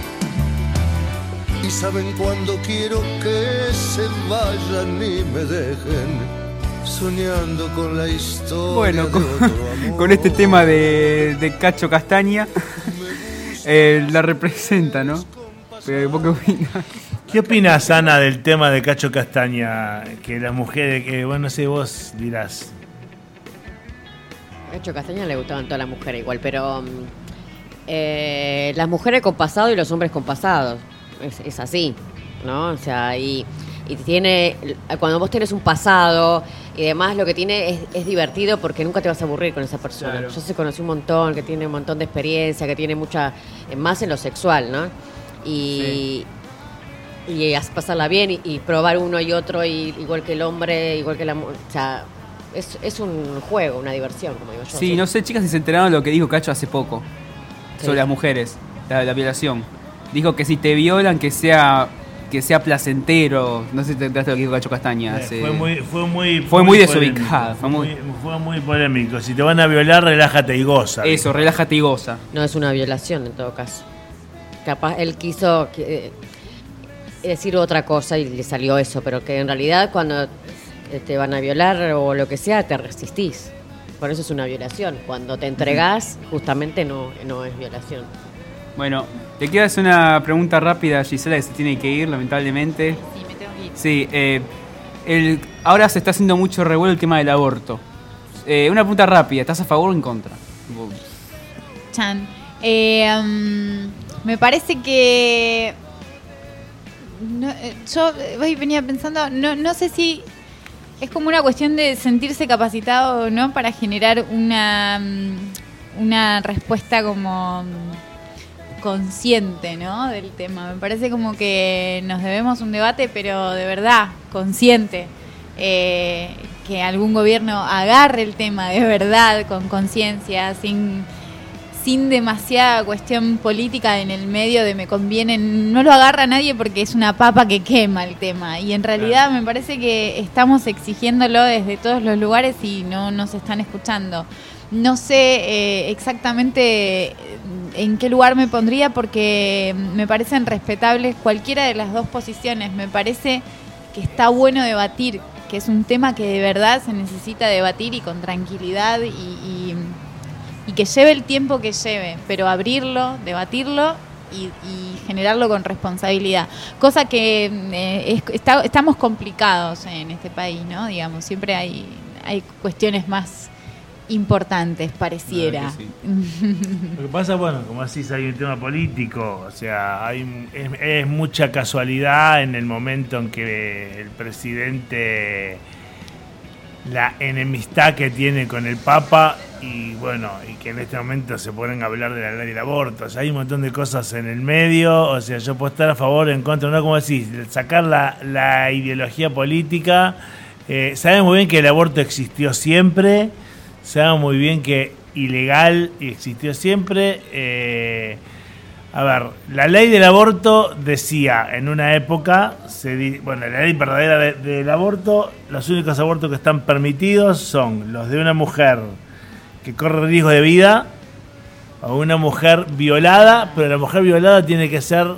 Y saben cuando quiero que se vayan y me dejen, soñando con la historia. Bueno, de otro amor. con este tema de Cacho Castaña, la representa, ¿no? ¿Vos qué opinas? ¿Qué opinas, Ana, del tema de Cacho Castaña? Que las mujeres, que bueno, no sé, vos dirás. Cacho Castaña le gustaban todas las mujeres igual, pero las mujeres con pasado y los hombres con pasado. Es así, ¿no? O sea, y tiene, cuando vos tenés un pasado y demás, lo que tiene es divertido porque nunca te vas a aburrir con esa persona. Claro. Yo conocí un montón, que tiene un montón de experiencia, que tiene mucha, más en lo sexual, ¿no? Y pasarla bien y probar uno y otro, igual que el hombre, igual que la mujer. O sea, es un juego, una diversión, como digo yo. Sí, no sé, chicas, si se enteraron de lo que dijo Cacho hace poco sobre las mujeres, la violación. Dijo que si te violan, que sea placentero. No sé si te enteraste de lo que dijo Cacho Castaña. Fue muy desubicado. Fue muy polémico. Si te van a violar, relájate y goza. Eso, relájate y goza. No es una violación en todo caso. Capaz él quiso decir otra cosa y le salió eso, pero que en realidad cuando te van a violar o lo que sea, te resistís. Por eso es una violación. Cuando te entregás, justamente no es violación. Bueno, te quiero hacer una pregunta rápida a Gisela, que se tiene que ir, lamentablemente. Sí, me tengo que ir. Sí, ahora se está haciendo mucho revuelo el tema del aborto. Una pregunta rápida, ¿estás a favor o en contra? Chan. Me parece que... yo hoy venía pensando, no sé si es como una cuestión de sentirse capacitado o no para generar una respuesta como consciente, ¿no? Del tema. Me parece como que nos debemos un debate, pero de verdad, consciente. Que algún gobierno agarre el tema de verdad, con conciencia, sin demasiada cuestión política en el medio de me conviene. No lo agarra nadie porque es una papa que quema el tema. Y en realidad me parece que estamos exigiéndolo desde todos los lugares y no nos están escuchando. No sé exactamente en qué lugar me pondría porque me parecen respetables cualquiera de las dos posiciones. Me parece que está bueno debatir, que es un tema que de verdad se necesita debatir y con tranquilidad y que lleve el tiempo que lleve, pero abrirlo, debatirlo y generarlo con responsabilidad. Cosa que estamos complicados en este país, ¿no? Digamos, siempre hay cuestiones más importantes, pareciera. Sí. Lo que pasa, bueno, como decís, hay un tema político, o sea, es mucha casualidad en el momento en que el presidente, la enemistad que tiene con el Papa y bueno, y que en este momento se ponen a hablar de la ley del aborto. O sea, hay un montón de cosas en el medio, o sea, yo puedo estar a favor o en contra, no como decís, sacar la ideología política. Sabemos muy bien que el aborto existió siempre. Sabemos muy bien que ilegal existió siempre. A ver, la ley del aborto decía en una época, la ley verdadera del aborto, los únicos abortos que están permitidos son los de una mujer que corre riesgo de vida o una mujer violada, pero la mujer violada tiene que ser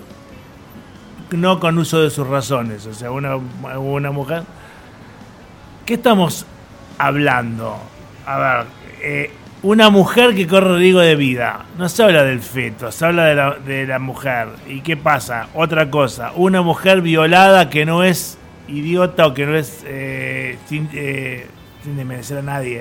no con uso de sus razones, o sea, una mujer. ¿Qué estamos hablando? A ver, una mujer que corre riesgo de vida. No se habla del feto, se habla de la mujer. ¿Y qué pasa? Otra cosa, una mujer violada que no es idiota o que no es sin desmerecer a nadie.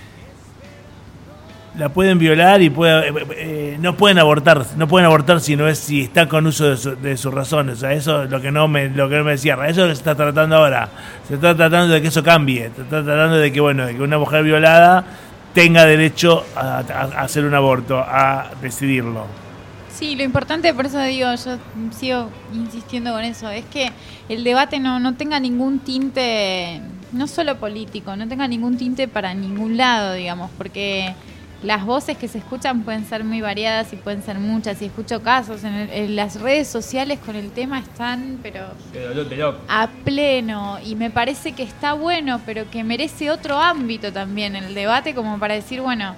La pueden violar y no pueden abortar si está con uso de sus razones. O sea, eso es lo que no me cierra. Eso es lo que se está tratando ahora. Se está tratando de que eso cambie. Se está tratando de que una mujer violada tenga derecho a hacer un aborto, a decidirlo. Sí, lo importante, por eso digo, yo sigo insistiendo con eso, es que el debate no tenga ningún tinte, no solo político, no tenga ningún tinte para ningún lado, digamos, porque las voces que se escuchan pueden ser muy variadas y pueden ser muchas. Y escucho casos en las redes sociales con el tema están, pero a pleno. Y me parece que está bueno, pero que merece otro ámbito también el debate, como para decir, bueno,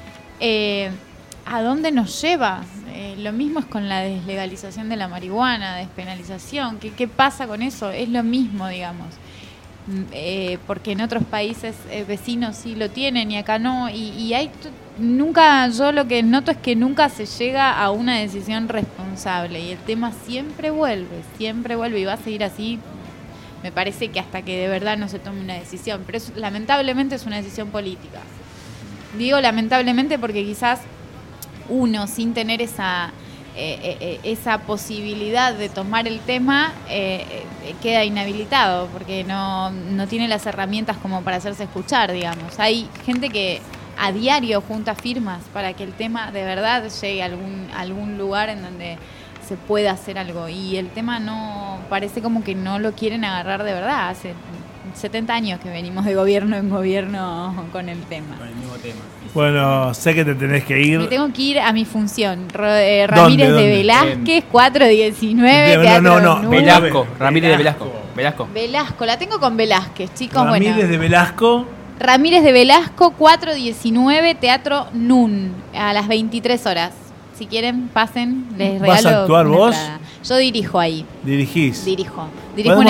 ¿a dónde nos lleva? Lo mismo es con la deslegalización de la marihuana, despenalización. ¿Qué pasa con eso? Es lo mismo, digamos. Porque en otros países vecinos sí lo tienen y acá no. Y hay nunca, yo lo que noto es que nunca se llega a una decisión responsable y el tema siempre vuelve y va a seguir así. Me parece que hasta que de verdad no se tome una decisión, pero lamentablemente es una decisión política. Digo lamentablemente porque quizás uno sin tener esa posibilidad de tomar el tema queda inhabilitado porque no tiene las herramientas como para hacerse escuchar, digamos. Hay gente que a diario junta firmas para que el tema de verdad llegue a algún lugar en donde se pueda hacer algo y el tema no parece como que no lo quieren agarrar de verdad. Hace 70 años que venimos de gobierno en gobierno con el tema. Con el mismo tema. Bueno, sé que te tenés que ir. Me tengo que ir a mi función. Ramírez de Velázquez, 419. No. Velasco. Ramírez de Velasco. Velasco, la tengo con Velázquez, chicos. Ramírez de Velasco. Ramírez de Velasco, 419, Teatro NUN, a las 23 horas. Si quieren, pasen, les regalo. ¿Vas a actuar vos? Yo dirijo ahí. ¿Dirigís? Dirijo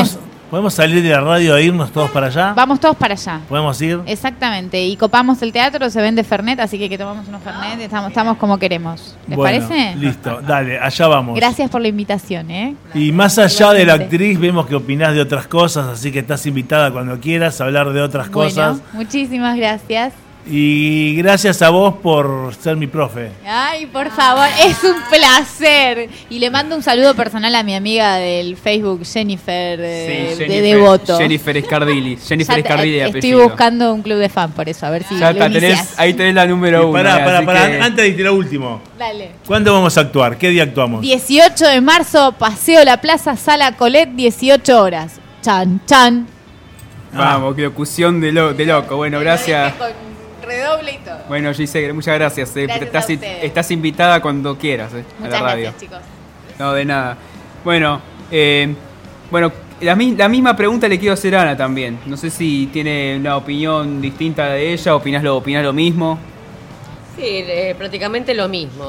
¿Podemos salir de la radio e irnos todos para allá? Vamos todos para allá. ¿Podemos ir? Exactamente. Y copamos el teatro, se vende Fernet, así que tomamos unos Fernet. Estamos como queremos. ¿Les parece? Listo, dale, allá vamos. Gracias por la invitación, ¿eh? Y más allá de la actriz, vemos que opinás de otras cosas, así que estás invitada cuando quieras a hablar de otras cosas. Muchísimas gracias. Y gracias a vos por ser mi profe. Ay, por favor, es un placer. Y le mando un saludo personal a mi amiga del Facebook, Jennifer, de Devoto. Jennifer Scardilli. Jennifer Scardilli de Estoy apellido. buscando un club de fan, por eso, a ver si Ya lo ahí tenés la número 1. Pará, antes de lo último. Dale. ¿Cuándo vamos a actuar? ¿Qué día actuamos? 18 de marzo, Paseo La Plaza, Sala Colette, 18 horas. Chan, chan. Vamos, qué locución de loco. Bueno, gracias. Redoble y todo. Bueno, Giselle, muchas gracias. Gracias a ustedes. Estás invitada cuando quieras a Muchas la radio. gracias, chicos. No, de nada. Bueno, la misma pregunta le quiero hacer a Ana también. No sé si tiene una opinión distinta de ella, opinás lo mismo. Sí, prácticamente lo mismo.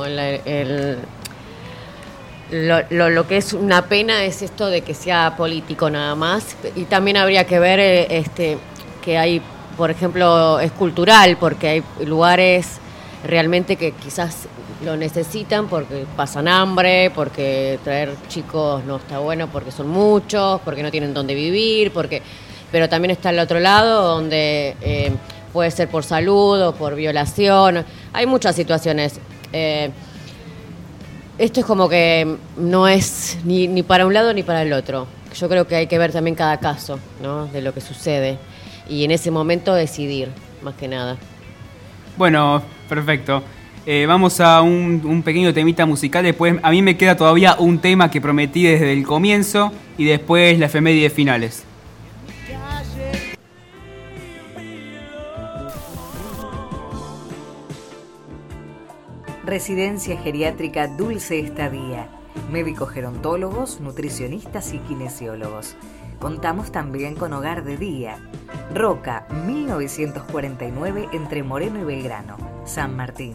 Lo que es una pena es esto de que sea político nada más. Y también habría que ver que hay, por ejemplo, es cultural, porque hay lugares realmente que quizás lo necesitan porque pasan hambre, porque traer chicos no está bueno porque son muchos, porque no tienen dónde vivir, pero también está el otro lado donde puede ser por salud o por violación. Hay muchas situaciones. Esto es como que no es ni para un lado ni para el otro. Yo creo que hay que ver también cada caso, ¿no?, de lo que sucede. Y en ese momento decidir, más que nada. Bueno, perfecto. Vamos a un pequeño temita musical. Después, a mí me queda todavía un tema que prometí desde el comienzo y después la efeméride finales. Residencia Geriátrica Dulce Estadía. Médicos gerontólogos, nutricionistas y kinesiólogos. Contamos también con hogar de día. Roca, 1949, entre Moreno y Belgrano, San Martín.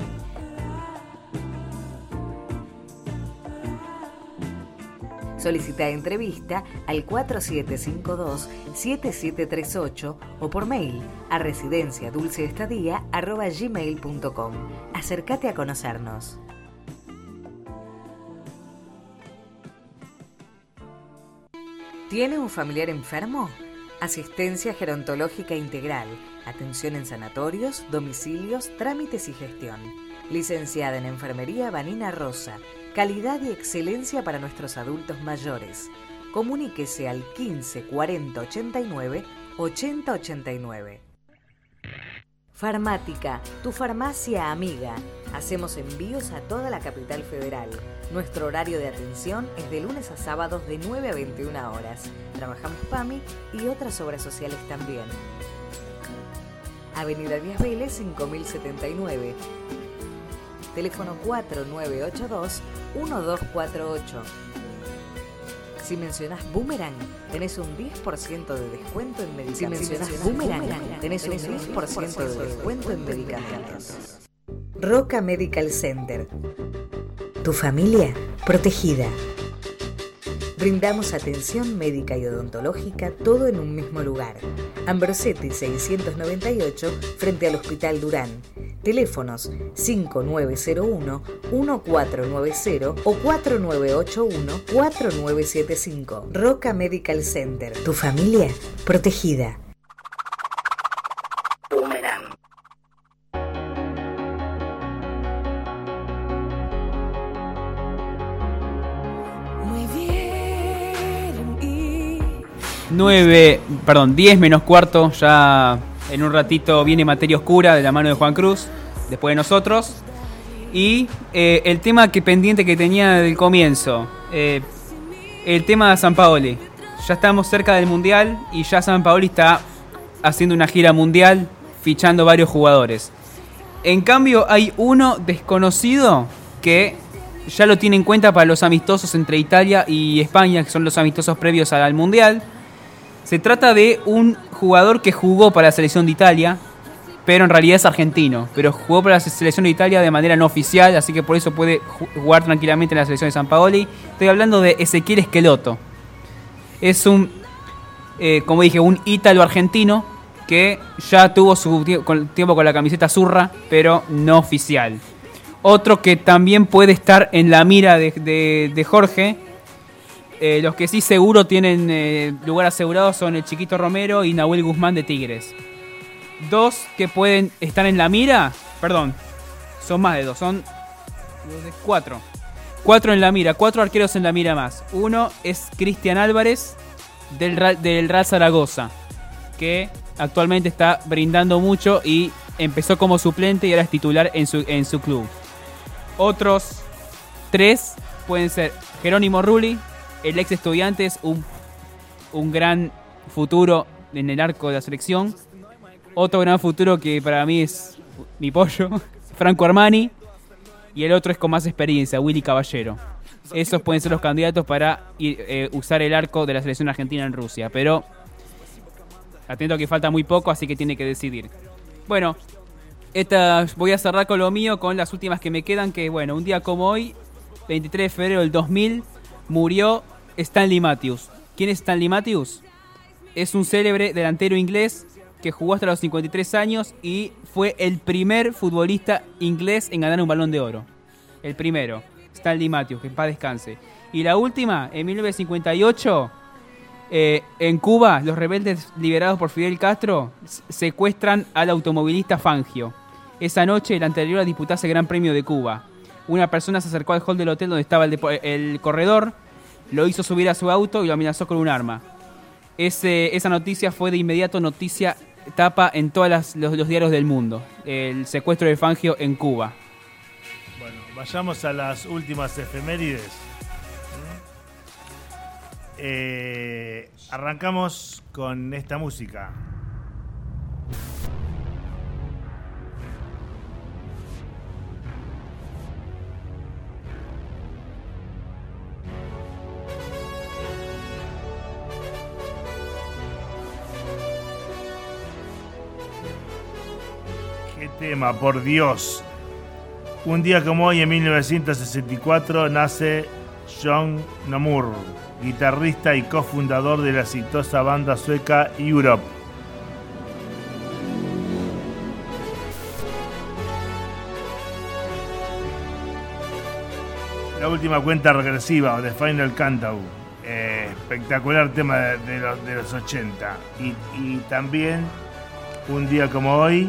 Solicita entrevista al 4752-7738 o por mail a residenciadulceestadía@gmail.com. Acércate a conocernos. ¿Tiene un familiar enfermo? Asistencia gerontológica integral, atención en sanatorios, domicilios, trámites y gestión. Licenciada en Enfermería Vanina Rosa, calidad y excelencia para nuestros adultos mayores. Comuníquese al 15 40 89 80 89. Farmática, tu farmacia amiga. Hacemos envíos a toda la capital federal. Nuestro horario de atención es de lunes a sábados de 9 a 21 horas. Trabajamos PAMI y otras obras sociales también. Avenida Díaz Vélez, 5079. Teléfono 4982-1248. Si mencionás Boomerang, tenés un 10% de descuento en medicamentos. Si mencionás Boomerang, tenés un 10% de descuento en medicamentos. Roca Medical Center. Tu familia protegida. Brindamos atención médica y odontológica, todo en un mismo lugar. Ambrosetti 698, frente al Hospital Durán. Teléfonos 5901-1490 o 4981-4975. Roca Medical Center. Tu familia protegida. Boomerang. Muy bien. 10 menos cuarto, ya en un ratito viene Materia Oscura de la mano de Juan Cruz, después de nosotros. Y el tema pendiente que tenía del comienzo, el tema de Sampaoli. Ya estamos cerca del Mundial y ya Sampaoli está haciendo una gira mundial, fichando varios jugadores. En cambio hay uno desconocido que ya lo tiene en cuenta para los amistosos entre Italia y España, que son los amistosos previos al Mundial. Se trata de un jugador que jugó para la selección de Italia, pero en realidad es argentino, pero jugó para la selección de Italia de manera no oficial, así que por eso puede jugar tranquilamente en la selección de Sampaoli. Estoy hablando de Ezequiel Esqueloto. Es un como dije, un ítalo-argentino que ya tuvo su tiempo con la camiseta zurra, pero no oficial. Otro que también puede estar en la mira de Jorge. Los que sí seguro tienen lugar asegurado son el Chiquito Romero y Nahuel Guzmán de Tigres. Dos que pueden estar en la mira, perdón, son más de dos, son cuatro. Cuatro en la mira, 4 arqueros en la mira más. Uno es Cristian Álvarez del Real Zaragoza, que actualmente está brindando mucho y empezó como suplente y ahora es titular en su club. Otros 3 pueden ser Jerónimo Rulli, el ex Estudiantes, un gran futuro en el arco de la selección. Otro gran futuro que para mí es mi pollo, Franco Armani. Y el otro es con más experiencia, Willy Caballero. Esos pueden ser los candidatos para usar el arco de la selección argentina en Rusia. Pero atento que falta muy poco, así que tiene que decidir. Bueno, voy a cerrar con lo mío, con las últimas que me quedan. Que bueno, un día como hoy, 23 de febrero del 2000, murió Stanley Matthews. ¿Quién es Stanley Matthews? Es un célebre delantero inglés que jugó hasta los 53 años y fue el primer futbolista inglés en ganar un Balón de Oro. El primero, Stanley Matthews, que en paz descanse. Y la última, en 1958, en Cuba, los rebeldes liderados por Fidel Castro secuestran al automovilista Fangio. Esa noche, el anterior a disputarse el Gran Premio de Cuba. Una persona se acercó al hall del hotel donde estaba el corredor, lo hizo subir a su auto y lo amenazó con un arma. Esa noticia fue de inmediato noticia tapa en todos los diarios del mundo. El secuestro de Fangio en Cuba. Bueno, vayamos a las últimas efemérides. Arrancamos con esta música. ¿Qué tema, por Dios? Un día como hoy, en 1964, nace John Norum, guitarrista y cofundador de la exitosa banda sueca Europe. La última cuenta regresiva, o The Final Countdown. Espectacular tema de los 80. Y también, un día como hoy,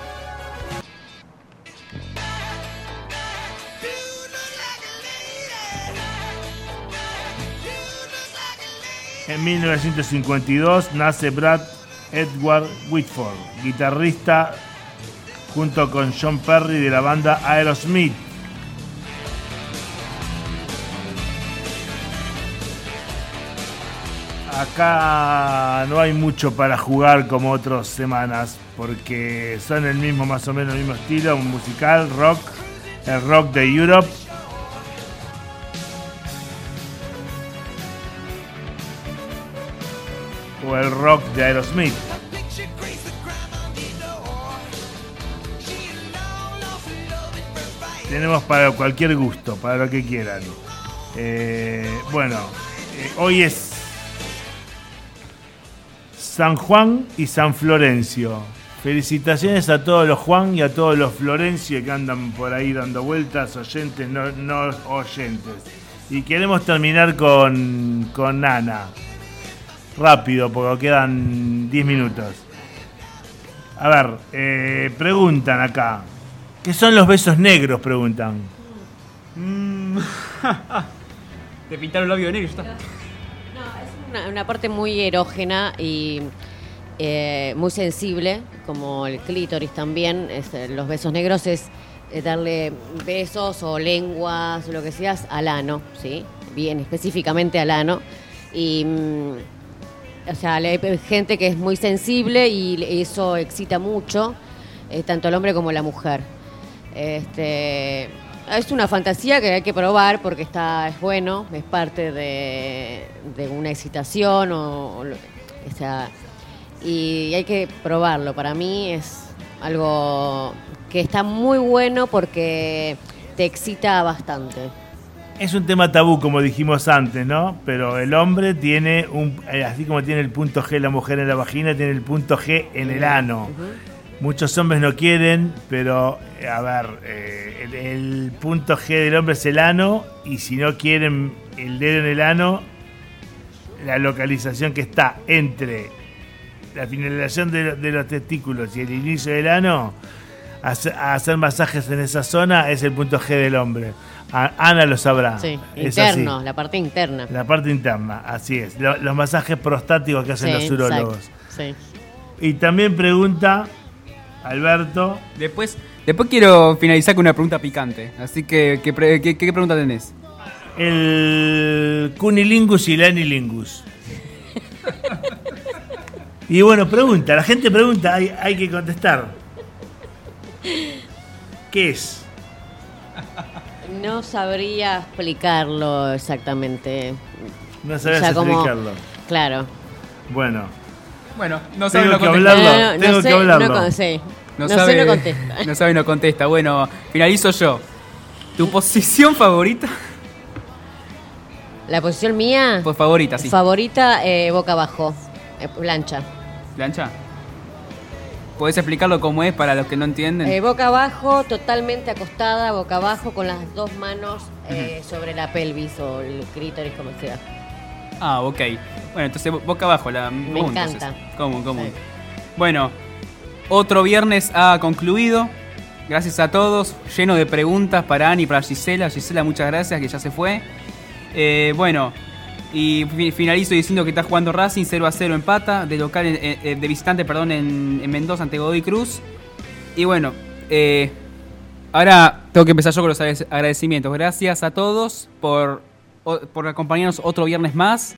en 1952 nace Brad Edward Whitford, guitarrista junto con John Perry de la banda Aerosmith. Acá no hay mucho para jugar como otras semanas, porque son el mismo, más o menos el mismo estilo, un musical, rock, el rock de Europe. O el rock de Aerosmith. Tenemos para cualquier gusto, para lo que quieran. Hoy es San Juan y San Florencio. Felicitaciones a todos los Juan y a todos los Florencio que andan por ahí dando vueltas, oyentes, no oyentes. Y queremos terminar con Ana. Rápido, porque quedan 10 minutos. A ver, preguntan acá. ¿Qué son los besos negros? Preguntan. Te pintaron el labio negro. No, es una parte muy erógena y muy sensible, como el clítoris también. Los besos negros es darle besos o lenguas, lo que seas, al ano, ¿sí? Bien, específicamente al ano. Y hay gente que es muy sensible y eso excita mucho, tanto al hombre como a la mujer. Es una fantasía que hay que probar porque es bueno, es parte de una excitación y hay que probarlo. Para mí es algo que está muy bueno porque te excita bastante. Es un tema tabú, como dijimos antes, ¿no? Pero el hombre tiene así como tiene el punto G la mujer en la vagina, tiene el punto G en el ano. Muchos hombres no quieren, pero a ver, el punto G del hombre es el ano, y si no quieren el dedo en el ano, la localización que está entre la finalización de los testículos y el inicio del ano, hacer masajes en esa zona es el punto G del hombre. Ana lo sabrá. Sí, es interno, así. la parte interna. La parte interna, así es. Los masajes prostáticos que hacen los urólogos. Sí. Y también pregunta Alberto. Después quiero finalizar con una pregunta picante. Así que, ¿qué pregunta tenés? El cunilingus y el anilingus. Y bueno, la gente pregunta, hay que contestar. ¿Qué es? No sabría explicarlo exactamente. No sabrías explicarlo. Claro. Bueno, no sabe tengo no que contesta. hablarlo. Tengo que hablarlo. No sabe, no contesta. No sabe, no contesta. Bueno, finalizo yo. ¿Tu posición favorita? ¿La posición mía? Pues favorita, sí. Favorita, boca abajo. Plancha. ¿Plancha? ¿Podés explicarlo cómo es para los que no entienden? Boca abajo, totalmente acostada, boca abajo, con las dos manos sobre la pelvis o el clítoris, como sea. Ah, ok. Bueno, entonces boca abajo. Me encanta. Común. Sí. Bueno, otro viernes ha concluido. Gracias a todos. Lleno de preguntas para Ani y para Gisela. Gisela, muchas gracias, que ya se fue. Bueno, y finalizo diciendo que está jugando Racing 0-0 empata, de local de visitante, perdón, en Mendoza ante Godoy Cruz. Y bueno, ahora tengo que empezar yo con los agradecimientos. Gracias a todos por acompañarnos otro viernes más.